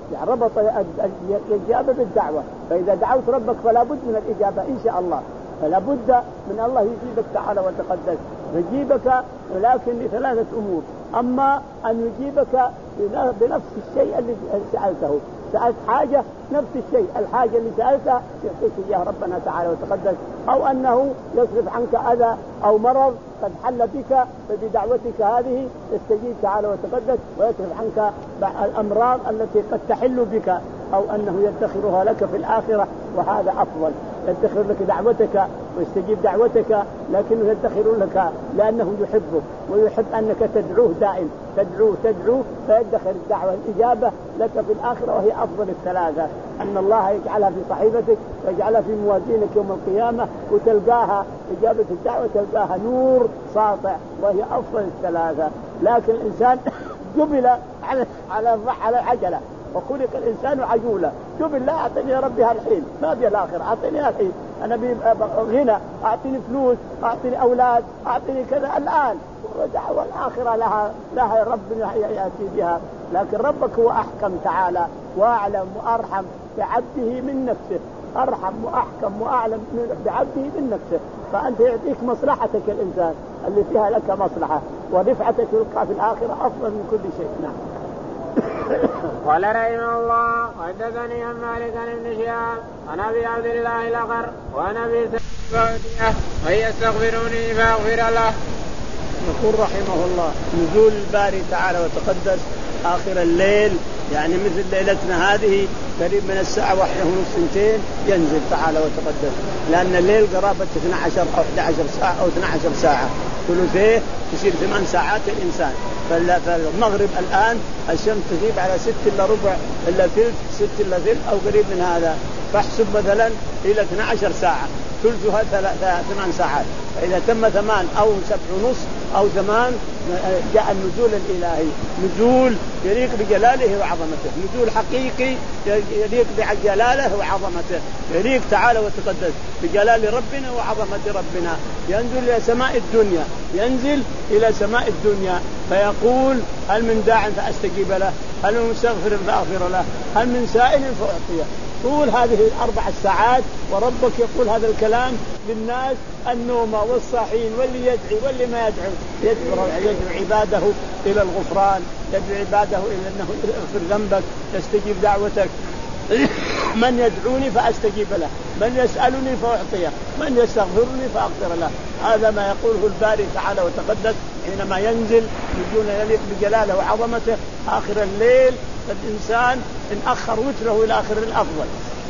يعني ربط الإجابة بالدعوة. فإذا دعوت ربك فلا بد من الإجابة إن شاء الله، فلا بد من الله يجيبك تعالى وتقدس، يجيبك ولكن لثلاثة أمور. أما أن يجيبك بنفس الشيء اللي سألته، سألت حاجة نفس الشيء الحاجة اللي سألتها يعطيك إياه ربنا تعالى وتقدس، أو أنه يصرف عنك أذى أو مرض قد حل بك فبدعوتك هذه يستجيب تعالى وتقدس ويصرف عنك الأمراض التي قد تحل بك، أو أنه يدخرها لك في الآخرة وهذا أفضل. يدخر لك دعوتك ويستجيب دعوتك، لكنه يدخر لك لأنه يحبك ويحب أنك تدعوه دائم، تدعوه تدعوه فيدخر الدعوة الإجابة لك في الآخرة، وهي أفضل الثلاثة. أن الله يجعلها في صحيفتك ويجعلها في موازينك يوم القيامة، وتلقاها إجابة الدعوة تلقاها نور ساطع، وهي أفضل الثلاثة. لكن الإنسان جبل على على على العجلة، وخلق الإنسان عجولا، جبل لا أعطني يا ربي هالحين ما بي الآخر، أعطني الحين أنا بي غنى، أعطني فلوس، أعطني أولاد، أعطني كذا الآن، والآخرة لها لها ربنا يأتي بها. لكن ربك هو أحكم تعالى وأعلم وأرحم بعبده من نفسه، أرحم وأحكم وأعلم بعبده من نفسه. فأنت يعطيك مصلحتك الإنسان اللي فيها لك مصلحة، ورفعتك تلقى في الآخرة أفضل من كل شيء. نعم. قال رحمه الله حدثني عن مالك عن ابن شهاب عن ابي عبد الله الاغر وعن ابي سعيد وان يستغفروني فاغفر له. يقول رحمه الله نزول الباري تعالى وتقدس آخر الليل، يعني مثل ليلتنا هذه قريب من الساعة واحدة ونص اثنتين ينزل تعالى وتقدس، لأن الليل قرابة اثنتي عشرة أو أحد عشر ساعة أو اثنتي عشرة ساعة، ثلثيه تصير ثمان ساعات الإنسان. فالمغرب الآن الشمس تغيب على ست إلا ربع إلا ثلث، ست إلا ثلث أو قريب من هذا، فاحسب مثلا إلى اثنتي عشرة ساعة، ثلثها ثمان ساعات. فإذا تم ثمان أو سبع ونص أو ثمان جاء النزول الإلهي، نزول يليق بجلاله وعظمته، نزول حقيقي يليق بجلاله وعظمته، يليق تعالى وتقدس بجلال ربنا وعظمة ربنا. ينزل إلى سماء الدنيا، ينزل إلى سماء الدنيا فيقول هل من داع فأستجيب له، هل من مستغفر فأغفر له، هل من سائل فأعطيه. طول هذه الأربع ساعات وربك يقول هذا الكلام للناس النوم والصاحين واللي يدعي واللي ما يدعو، يدعو, يدعو عباده إلى الغفران، يدعو عباده إلى أنه يغفر ذنبك، يستجيب دعوتك. من يدعوني فأستجيب له، من يسألني فأعطيه، من يستغفرني فأغفر له. هذا ما يقوله الباري تعالى وتقدس حينما ينزل نزول يليق بجلاله وعظمته آخر الليل. الإنسان إن أخر وتره إلى آخر الأفضل.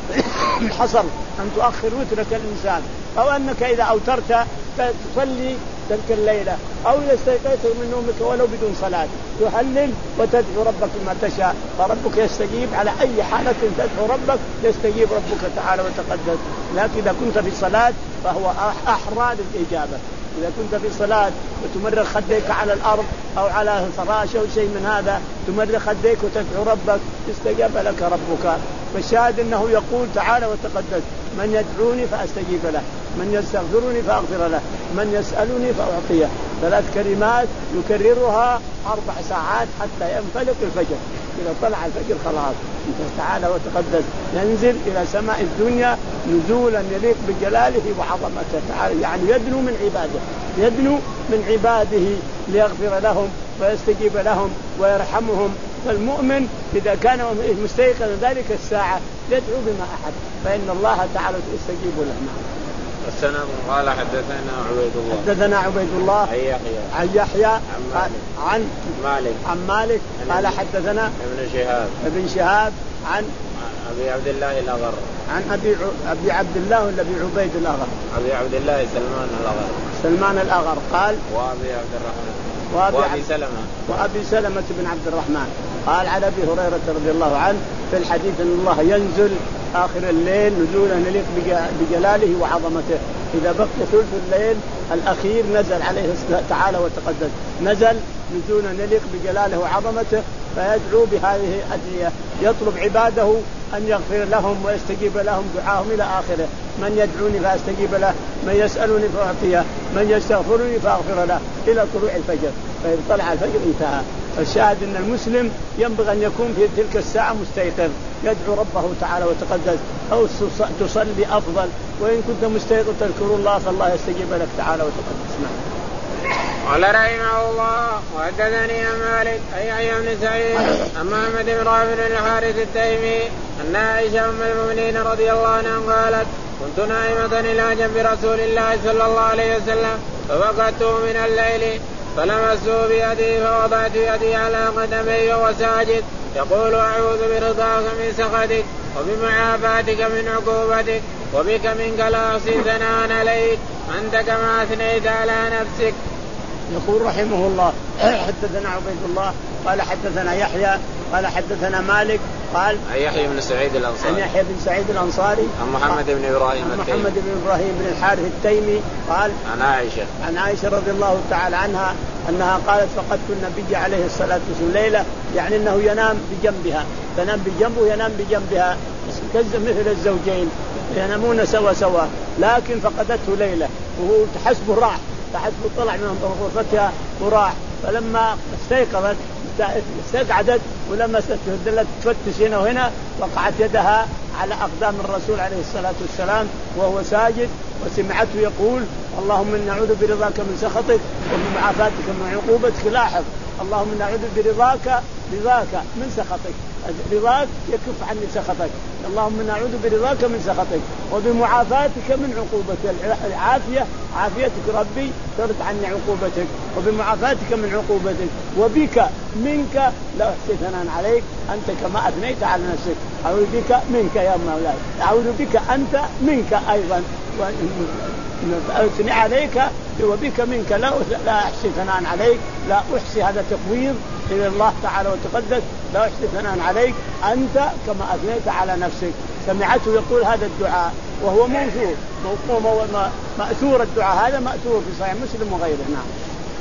حصل أن تؤخر وترك الإنسان، أو أنك إذا أوترت تصلي تلك الليلة، أو إذا استيقظت من نومك ولو بدون صلاة تهلل وتدعو ربك ما تشاء، فربك يستجيب على أي حالة تدعو ربك يستجيب ربك تعالى وتقدس. لكن إذا كنت في صلاة فهو أحرى للإجابة. إذا كنت في صلاة وتمرغ خديك على الأرض أو على فراش أو شيء من هذا، تمرغ خديك وتدعو ربك استجاب لك ربك. فالشاهد أنه يقول تعالى وتقدس من يدعوني فأستجيب له، من يستغفرني فأغفر له، من يسألني فأعطيه. ثلاث كلمات يكررها أربع ساعات حتى ينفلق الفجر. إذا طلع الفجر خلاص تعالى وتقدس ينزل إلى سماء الدنيا نزولا يليق بجلاله وعظمته تعالى، يعني يدنو من عباده، يدنو من عباده ليغفر لهم ويستجيب لهم ويرحمهم. فالمؤمن إذا كان مستيقظ ذلك الساعة يدعو بما أحد فإن الله تعالى يستجيب له. السلام قال حدثنا عبيد الله حدثنا عبيد الله عن يحيى عن يحيى عن, عن مالك عن مالك قال حدثنا ابن شهاب ابن شهاب عن أبي عبد الله الأغر عن أبي أبي عبد الله ولا أبي عبيد الأغر أبي عبد الله سلمان الأغر سلمان الأغر قال وأبي عبد الرحمن وأبي, وأبي سلمة وأبي سلمة بن عبد الرحمن قال عن أبي هريرة رضي الله عنه في الحديث أن الله ينزل آخر الليل نزولا يليق بجلاله وعظمته. إذا بقي ثلث الليل الأخير نزل عليه تعالى وتقدس، نزل نزولا يليق بجلاله وعظمته فيدعو بهذه الأدعية، يطلب عباده أن يغفر لهم ويستجيب لهم دعاهم إلى آخره. من يدعوني فأستجيب له، من يسألني فأعطيه، من يستغفرني فأغفر له إلى طلوع الفجر. فإذا طلع الفجر انتهى. فالشاهد أن المسلم ينبغي أن يكون في تلك الساعة مستيقظ يدعو ربه تعالى وتقدس، أو تصلي أفضل، وإن كنت مستيقظ تذكر الله فالله يستجيب لك تعالى وتقدس. نعم. قال رحمه الله وحدثني عن مالك أي يحيى بن سعيد عن محمد بن رافع بن الحارث التيمي أن عائشة أم المؤمنين رضي الله عنها قالت كنت نائمة إلى جنب رسول الله صلى الله عليه وسلم فوقدته من الليل فلمسته بيدي فوضعت يدي على قدمي وهو ساجد يقول أعوذ برضاك من سخطك وبمعافاتك من عقوبتك وبك منك لا أحصي ثناء عليك أنت كما أثنيت على نفسك. يقول رحمه الله حدثنا عبيد الله قال حدثنا يحيى قال حدثنا مالك قال يحيى بن سعيد الأنصاري يحيى بن سعيد الأنصاري عن محمد بن إبراهيم عن محمد بن إبراهيم بن الحارث التيمي قال عن عائشة عن عائشة رضي الله تعالى عنها أنها قالت فقدت النبي عليه الصلاة والسلام ليلة، يعني أنه ينام بجنبها، تنام بجنبه ينام بجنبها مثل الزوجين ينامون سوا سوا، لكن فقدته ليلة وهو تحسبه راح تحسبه طلع من غرفتها وراح، فلما استيقظت استقعدت ولما استدلت تفتش هنا وهنا وقعت يدها على أقدام الرسول عليه الصلاة والسلام وهو ساجد، وسمعته يقول اللهم إنا نعوذ برضاك من سخطك وبمعافاتك من عقوبتك. لاحظ اللهم إنا نعوذ برضاك رضاك من سخطك، رضاك يكف عني سخطك، اللهم إنا نعوذ برضاك من سخطك وبمعافاتك من عقوبتك، العافية عافيتك ربي ترد عني عقوبتك وبمعافاتك من عقوبتك وبك منك لا أحصي ثناء عليك أنت كما أثنيت على نفسك. أعوذ بك منك يا مولاي، أعوذ بك أنت منك أيضا أثني عليك وبك منك لا لا أحصي ثناء عليك، لا أحصي هذا تفويض إلى الله تعالى وتقدس، لا أحصي ثناء عليك أنت كما أثنيت على نفسك. سمعته يقول هذا الدعاء وهو موثور مأثور، الدعاء هذا مأثور في صحيح مسلم وغيره. نعم.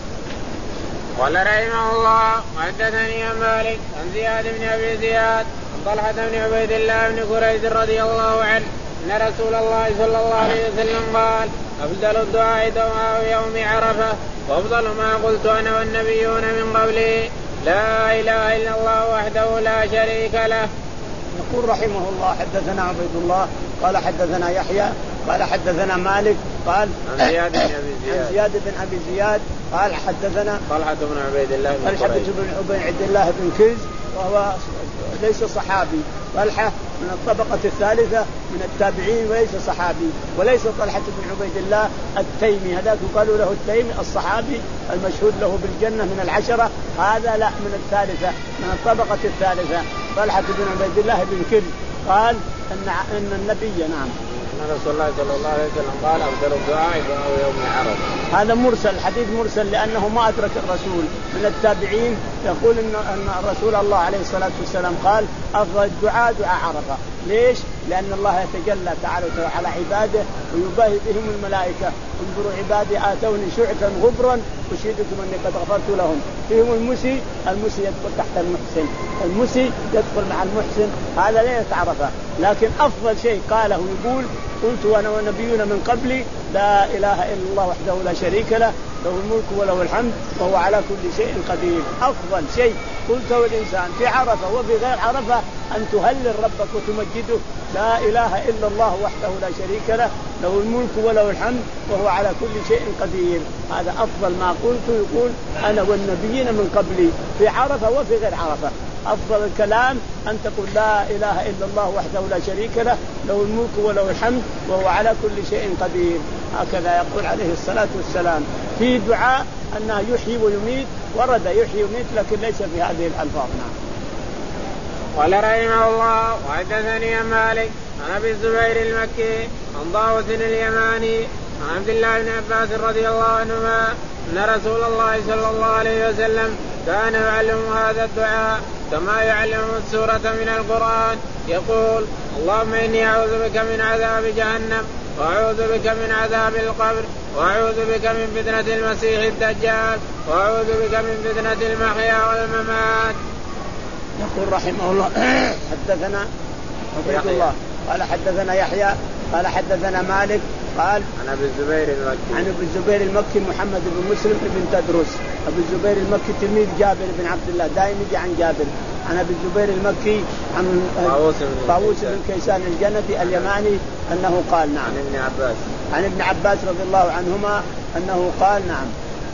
قال رحمه الله حدثني عن مالك عن زياد بن أبي زياد عن طلحة بن عبيد الله بن كريز رضي الله عنه أن رسول الله صلى الله عليه وسلم قال أفضل الدعاء دعاء يوم عرفة وأفضل ما قلت أنا والنبيون من قبلي لا إله إلا الله وحده لا شريك له. يقول رحمه الله حدثنا عبيد الله قال حدثنا يحيى قال حدثنا مالك قال عن زياد بن أبي زياد عن زياد بن أبي زياد قال حدثنا طلحة بن عبيد الله بن طلحة بن عبيد الله بن كريز وهو ليس صحابي، طلحة من الطبقة الثالثة من التابعين وليس صحابي، وليس طلحة بن عبيد الله التيمي هذاك قالوا له التيمي الصحابي المشهود له بالجنة من العشرة، هذا لا من الثالثة من الطبقة الثالثة طلحة بن عبيد الله بن كريز قال أن أن النبي نعم أن رسول الله صلى الله عليه وسلم قال أفضل الدعاء دعاء يوم عرفة. هذا مرسل، حديث مرسل لأنه ما أدرك الرسول من التابعين، يقول إن أن رسول الله عليه الصلاة والسلام قال أفضل الدعاء دعاء عرفة. ليش؟ لأن الله يتجلى تعالى على عباده ويباهي بهم الملائكة، انظروا عبادي آتوني شعثا غبرا أشهدكم أني قد غفرت لهم. فيهم المسي، المسي يدخل تحت المحسن، المسي يدخل مع المحسن، هذا ليلة عرفة. لكن أفضل شيء قاله يقول قلت وأنا والنبيون من قبلي لا إله إلا الله وحده لا شريك له له الملك وله الحمد وهو على كل شيء قدير. أفضل شيء قلته الإنسان في عرفة وفي غير عرفة أن تهلل ربك وتمجده، لا إله إلا الله وحده لا شريك له له الملك وله الحمد وهو على كل شيء قدير. هذا أفضل ما قلت، يقول أنا والنبيين من قبلي في عرفة وفي غير عرفة. أفضل الكلام أن تقول لا إله إلا الله وحده لا شريك له له الملك وله الحمد وهو على كل شيء قدير. هكذا يقول عليه الصلاة والسلام في دعاء أنه يحيي ويميت، ورد يحيي ويميت لكن ليس في هذه الألفاظ. قال رحمه الله وحدثني عن مالك عن أبي الزبير المكي عن طاووس اليماني عن عبد الله بن عباس رضي الله عنهما أن رسول الله صلى الله عليه وسلم كان يعلم هذا الدعاء كما يعلم السورة من القرآن، يقول اللهم إني أعوذ بك من عذاب جهنم وأعوذ بك من عذاب القبر وأعوذ بك من فتنة المسيح الدجال وأعوذ بك من فتنة المحيا والممات. يقول رحمه الله حدثنا عبيد الله قال حدثنا يحيى قال حدثنا مالك قال عن ابي الزبير المكي عن ابي الزبير المكي محمد بن مسلم بن تدرس. ابي الزبير المكي تلميذ جابر بن عبد الله دائما يجي عن جابر. عن ابي الزبير المكي عن طاووس بن كيسان الجندي اليماني انه قال نعم. عن ابن عباس عن ابن عباس رضي الله عنهما انه قال نعم.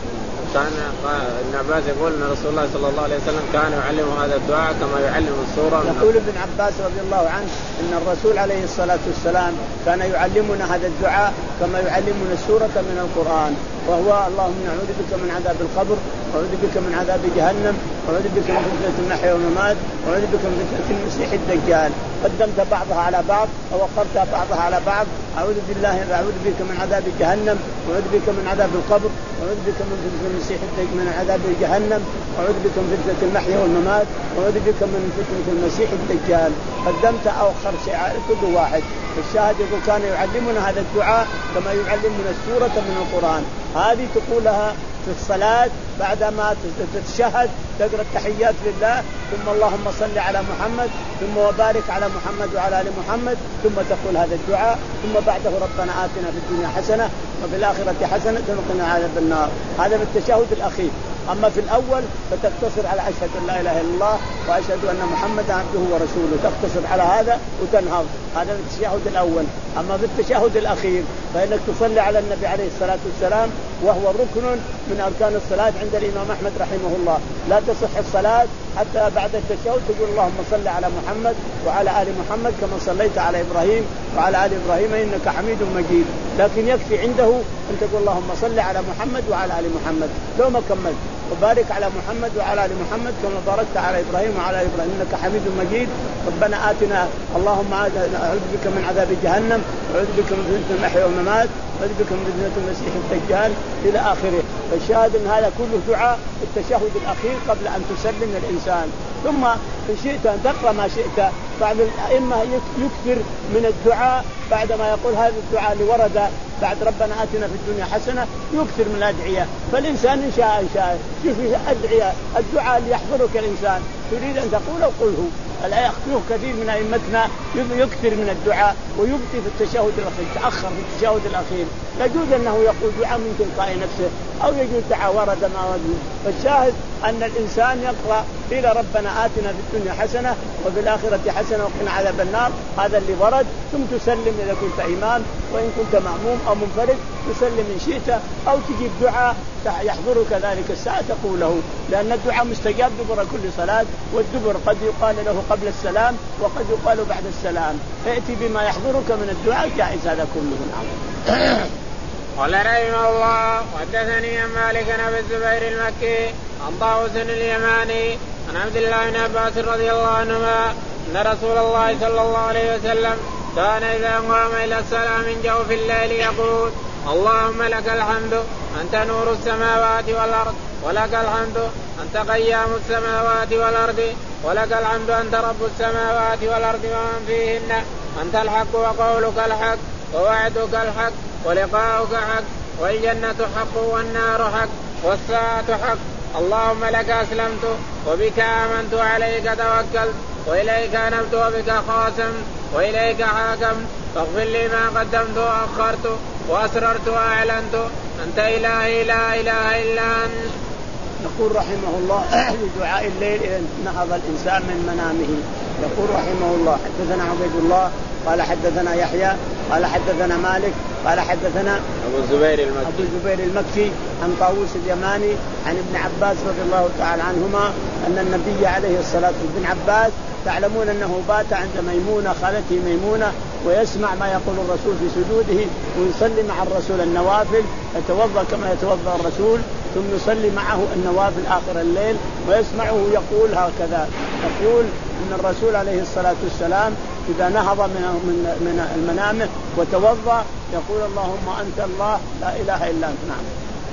كان ابن عباس يقول ان رسول الله صلى الله عليه وسلم كان يعلم هذا الدعاء كما يعلم السوره. يقول ابن عباس رضي الله عنه ان الرسول عليه الصلاه والسلام كان يعلمنا هذا الدعاء كما يعلمنا السوره من القران، وهو اللهم نعوذ بك من عذاب القبر، أعوذ بك من عذاب جهنم، أعوذ بك من فتنة المحيا والممات، أعوذ بك من فتنة المسيح الدجال. قدمت بعضها على بعض أو وقرت بعضها على بعض. أعوذ بالله أعوذ بك من عذاب جهنم، أعوذ بك من عذاب القبر، أعوذ بك من فتنة المسيح الدجال، من عذاب جهنم، أعوذ بك من فتنة المحيا والممات، أعوذ بك من فتنة المسيح الدجال. قدمت أو أخرت شيء كل واحد. الشاهد يقول كان يعلمنا هذا الدعاء كما يعلمنا السورة من القرآن. هذه تقولها في الصلاة بعدما تتشهد، تقرأ التحيات لله، ثم اللهم صل على محمد، ثم وبارك على محمد وعلى آل محمد، ثم تقول هذا الدعاء، ثم بعده ربنا آتنا في الدنيا حسنة وفي الآخرة حسنة وقنا عذاب النار. هذا في التشهد الأخير. أما في الأول فتقتصر على أشهد أن لا إله إلا الله وأشهد أن محمدا عبده ورسوله، تقتصر على هذا وتنهض. هذا في التشهد الأول. أما في التشهد الأخير فإنك تصلي على النبي عليه الصلاة والسلام، وهو ركن من أركان الصلاة عند الإمام أحمد رحمه الله. لا تصح الصلاة حتى بعد التشهد تقول اللهم صل على محمد وعلى آل محمد كما صليت على إبراهيم وعلى آل إبراهيم إنك حميد مجيد. لكن يكفي عنده أن تقول اللهم صل على محمد وعلى آل محمد لو ما كملت، وبارك على محمد وعلى آل محمد كما باركت على إبراهيم وعلى آل إبراهيم إنك حميد مجيد. ربنا آتنا اللهم أعوذ بك من عذاب جهنم، أعوذ بك من فتنة المحيا والممات، أعوذ بك من فتنة المسيح الدجال إلى آخره. فالشاهد أن هذا كله دعاء التشهد الأخير قبل أن تسلم الإنسان. ثم إن شئت أن تقرأ ما شئت. بعض الأئمة يكثر من الدعاء بعدما يقول هذا الدعاء اللي ورد بعد ربنا آتنا في الدنيا حسنة، يكثر من الأدعية. فالإنسان إن شاء إن شاء شوف أدعية الدعاء اللي يحضرك الإنسان تريد أن تقوله قله. الأخير كثير من أئمتنا يكثر من الدعاء ويبقي في التشهد الأخير، تأخر في التشهد الأخير. يجوز أنه يقول دعاء من تلقاء نفسه أو يجوز دعاء ورد ما ورد. فالشاهد أن الإنسان يقرأ إلى ربنا آتنا في الدنيا حسنة وفي الآخرة حسنة وقنا عذاب النار، هذا اللي ورد. ثم تسلم إذا كنت إمام، وإن كنت مأموم أو منفرد تسلم إن شئت، أو تجيب دعاء يحضرك ذلك الساعة تقوله، لأن الدعاء مستجاب دبر كل صلاة، والدبر قد يقال له قبل السلام وقد يقال بعد السلام، فأتي بما يحضرك من الدعاء جائز هذا كله. نعم. قال رحمه الله وحدثني عن مالك بن ابي الزبير المكي عن طاووس اليماني عن عبد الله بن عباس رضي الله عنهما ان رسول الله صلى الله عليه وسلم كان اذا قام الى الصلاه من جوف الليل يقول اللهم لك الحمد انت نور السماوات والارض ولك الحمد انت قيام السماوات والارض ولك الحمد انت رب السماوات والارض ومن فيهن انت الحق وقولك الحق ووعدك الحق ولقاؤك حق والجنة حق والنار حق والساعة حق اللهم لك أسلمت وبك آمنت وعليك توكلت وإليك أنبت وبك خاصمت وإليك حاكمت فاغفر لي ما قدمت وأخرت وأسررت وأعلنت أنت إلهي لا إله إلا أنت. يقول رحمه الله بدعاء الليل إذا نهض الإنسان من منامه. يقول رحمه الله حدثنا عبيد الله قال حدثنا يحيى قال حدثنا مالك قال حدثنا أبو الزبير المكي, أبو الزبير المكي عن طاووس اليماني عن ابن عباس رضي الله تعالى عنهما أن النبي عليه الصلاة والسلام ابن عباس تعلمون أنه بات عند ميمونة خالته ميمونة ويسمع ما يقول الرسول في سجوده ويصلي مع الرسول النوافل، يتوضأ كما يتوضأ الرسول ثم يصلي معه النوافل آخر الليل ويسمعه يقول هكذا. يقول أن الرسول عليه الصلاة والسلام إذا نهض من من المنامه وتوضأ يقول اللهم أنت الله لا إله إلا أنت. نعم.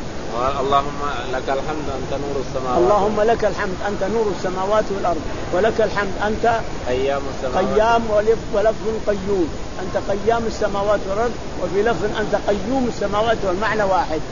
اللهم لك الحمد أنت نور السماوات اللهم لك الحمد أنت نور السماوات والأرض ولك الحمد أنت قيام السماوات قيام ولفظ قيوم أنت قيام السماوات والأرض وفي لفظ أنت قيوم السماوات والمعنى واحد.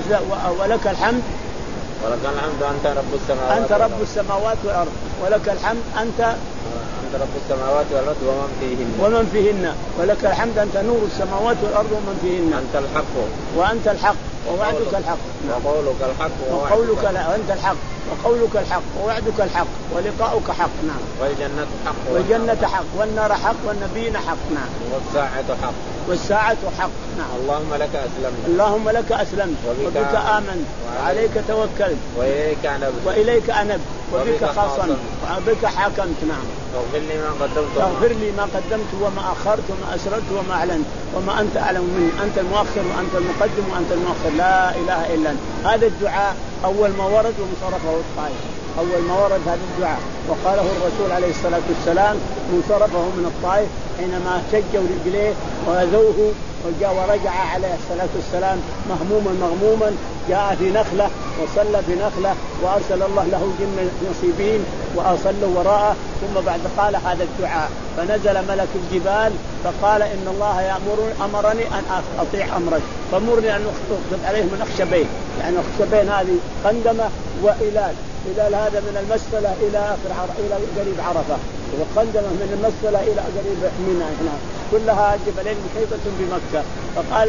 ولك الحمد ولك الحمد أنت رب السماوات أنت رب السماوات والأرض ولك الحمد أنت أنت رب السماوات والأرض ومن فيهن ومن فيهن ولك الحمد أنت نور السماوات والأرض ومن فيهن أنت الحق وأنت الحق ووعدك الحق وقولك الحق وقولك لا وأنت الحق وقولك الحق ووعدك الحق ولقاؤك حق. نعم. والجنة حق والجنة حق والنار حق والنبيين حق. نعم. والساعة حق والساعة حق. نعم. اللهم لك أسلمت اللهم لك أسلمت وبك آمنت وعليك توكلت وإليك أنبت وإليك أنبت وبك خاصمت وبك حاكمت. نعم. اغفر لي ما قدمت اغفر لي ما قدمت وما أخرت وما أسررت وما أعلنت وما أنت أعلم مني أنت المؤخر وأنت المقدم وأنت المؤخر لا إله إلا أنت. هذا الدعاء أول ما ورد ومصرفه الطائف أول ما ورد هذا الدعاء وقاله الرسول عليه الصلاة والسلام منصرفه من الطائف حينما شجوا رجليه وأذوه وجاء ورجع عليه الصلاة والسلام مهموما مغموما جاء في نخلة وصلى في نخلة وأرسل الله له جن نصيبين وأصلوا وراءه ثم بعد قال هذا الدعاء فنزل ملك الجبال فقال إن الله يأمر أمرني أن أطيع أمرك فمرني أن أخطب عليه من أخشبين يعني أخشبين هذه قندمة وإلال إلى هذا من المسفلة إلى آخر عر... إلى قريب عرفة وقندمة من المسفلة إلى قريب منى هنا كلها جبلين محيطة بمكة فقال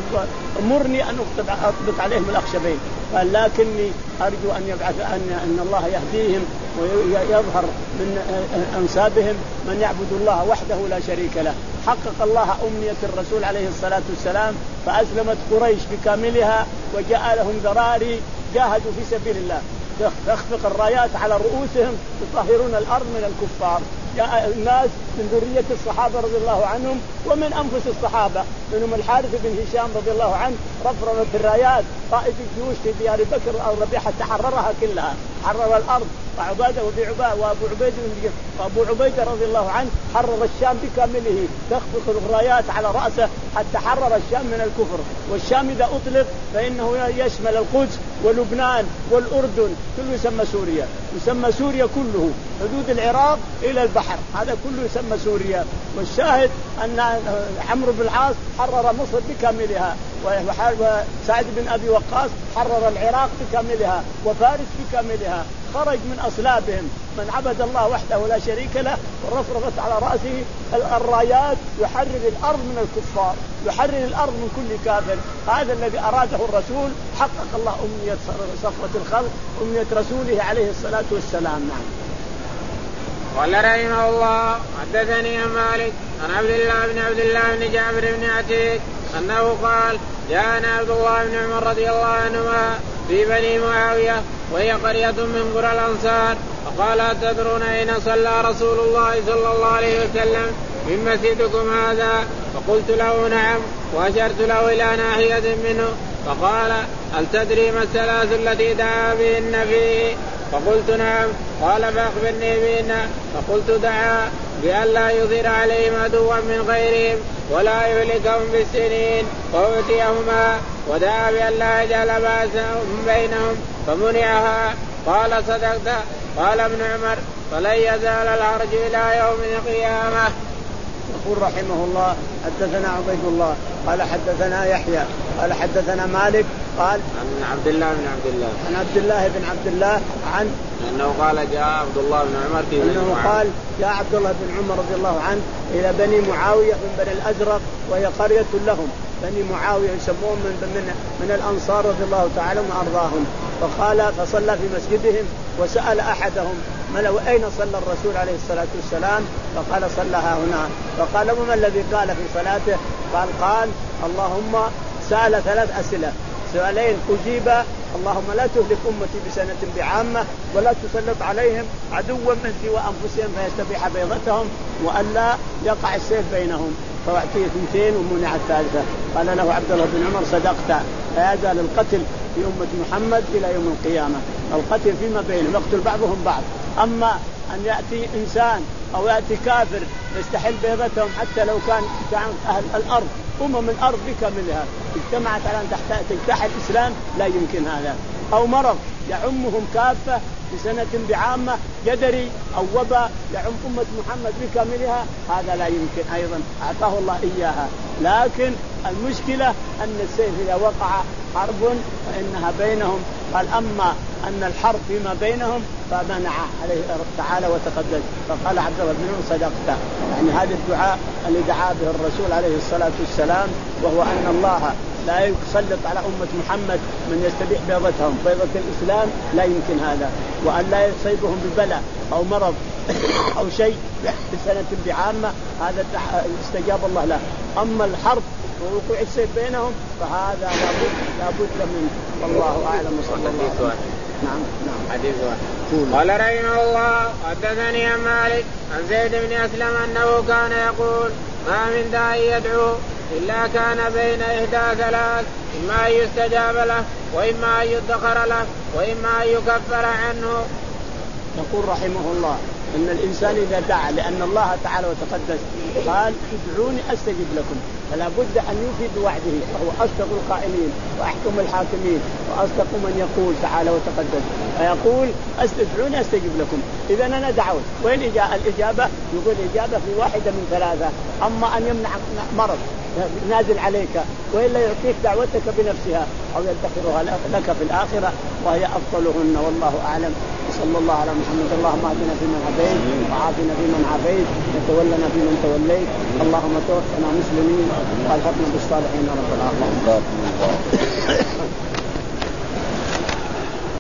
أمرني أن أطبق عليهم الأخشبين قال لكني أرجو أن يبعث أن, أن الله يهديهم ويظهر من أنسابهم من يعبد الله وحده لا شريك له. حقق الله أمنية الرسول عليه الصلاة والسلام فأسلمت قريش بكاملها وجاء لهم ذراري جاهدوا في سبيل الله تخفق الرايات على رؤوسهم يطهرون الأرض من الكفار. جاء الناس من ذرية الصحابة رضي الله عنهم ومن أنفس الصحابة منهم الحارث بن هشام رضي الله عنه رفرفت الرايات قائد الجيوش في ديار بكر أو ربيعة تحررها كلها حرر الأرض وعبادة وأبو عبيدة وأبو عبيدة رضي الله عنه حرر الشام بكامله تخفق الرايات على رأسه حتى حرر الشام من الكفر. والشام إذا أطلق فإنه يشمل القدس ولبنان والأردن كله يسمى سوريا يسمى سوريا كله حدود العراق إلى البحر هذا كله يسمى سوريا. والشاهد أن عمرو بن العاص حرر مصر بكاملها وسعد بن أبي وقاص حرر العراق بكاملها وفارس بكاملها خرج من أصلابهم من عبد الله وحده لا شريك له ورفرفت على رأسه الرايات يحرر الأرض من الكفار يحرر الأرض من كل كافر. هذا الذي أراده الرسول حقق الله أمنية صفوة الخلق أمنية رسوله عليه الصلاة والسلام. نعم. قال رحمه الله حدثني مالك عن عبد الله بن عبد الله بن جابر بن عتيق أنه قال جاءنا عبد الله بن عمر رضي الله عنهما في بني معاوية وهي قرية من قرى الأنصار فقال أتدرون أين صلى رسول الله صلى الله عليه وسلم من مسجدكم هذا؟ فقلت له نعم وأشرت له إلى ناحية منه فقال هل تدري ما الثلاث التي دعا بهن فيه؟ فقلت نعم. قال فأخبرني بهن فقلت دعا بأن لا يظهر عليهم عدوا من غيرهم ولا يهلكهم بالسنين وأوتيهما ودعا بأن لا يجعل بأسهم بينهم فمنعها. قال صدقت. قال ابن عمر فلن يزال الحرج إلى يوم القيامة. يقول رحمه الله حدثنا عبيد الله قال حدثنا يحيى قال حدثنا مالك قال عن عبد الله بن عبد الله عن عبد الله بن عبد الله عن أنه قال جاء عبد الله بن عمر في أنه قال جاء عبد الله بن عمر رضي الله عنه إلى بني معاوية من بني الأزرق وهي قرية لهم بني معاوية يسمون من, من, من الأنصار رضي الله تعالى وأرضاهم. فقال فصلى في مسجدهم وسأل أحدهم أين صلى الرسول عليه الصلاة والسلام؟ فقال صلىها هنا. فقال وما الذي قال في صلاته؟ قال قال اللهم سأل ثلاث أسئلة سؤالين أجيب اللهم لا تهلك أمتي بسنة بعامة ولا تسلط عليهم عدوا من سوى أنفسهم فيستبيح بيضتهم وألا يقع السيف بينهم. فأعطيه اثنتين ومنع الثالثة. قال له عبد الله بن عمر صدقت لا يزال القتل في أمة محمد إلى يوم القيامة القتل فيما بينهم يقتل بعضهم بعض. أما أن يأتي إنسان أو يأتي كافر يستحل بيضتهم حتى لو كان أهل الأرض أمم من الأرض بكاملها اجتمعت على أن تجتاح الإسلام لا يمكن هذا. أو مرض يعمهم كافة بسنة بعامة جدري أو وباء يعم أمة محمد بكاملها هذا لا يمكن أيضا أعطاه الله إياها. لكن المشكلة أن السيف إذا وقع حرب فإنها بينهم. قال أما أن الحرب فيما بينهم فمنع عليه تعالى وتقدس. فقال عبد الله بن عمر صدقت. يعني هذا الدعاء اللي دعا به الرسول عليه الصلاة والسلام، وهو أن الله لا يسلط على أمة محمد من يستبيح بيضتهم بيضة الإسلام، لا يمكن هذا، وأن لا يصيبهم ببلاء أو مرض أو شيء بسنة بعامة، هذا استجاب الله له. أما الحرب ووقوع السيف بينهم فهذا لابد لابد منه، والله أعلم. وصلى الله عليه وسلم. نعم نعم. حديث قال رحمه الله حدثني عن مالك عن زيد بن أسلم أنه كان يقول ما من داعي يدعو إلا كان بين إحدى ثلاث، إما أن يستجاب له وإما أن يدخر له وإما أن يكفر عنه. يقول رحمه الله إن الإنسان إذا دعا، لأن الله تعالى وتقدس قال ادعوني أستجب لكم، فلا بد أن يفيد وعده، فهو أصدق القائلين وأحكم الحاكمين وأصدق من يقول تعالى وتقدس، فيقول ادعوني أستجب لكم. إذا أنا دعوت وين الإجابة؟ يقول الإجابة في واحدة من ثلاثة، أما أن يمنع مرض نازل عليك وإلا يعطيك دعوتك بنفسها أو يدخرها لك في الآخرة وهي أفضلهن، والله أعلم. صلى الله على محمد. اللهم اهدنا فيمن هديت وعافنا فيمن عافيت وتولنا فيمن توليت، اللهم توفنا مسلمين والحقنا بالصالحين رب العالمين.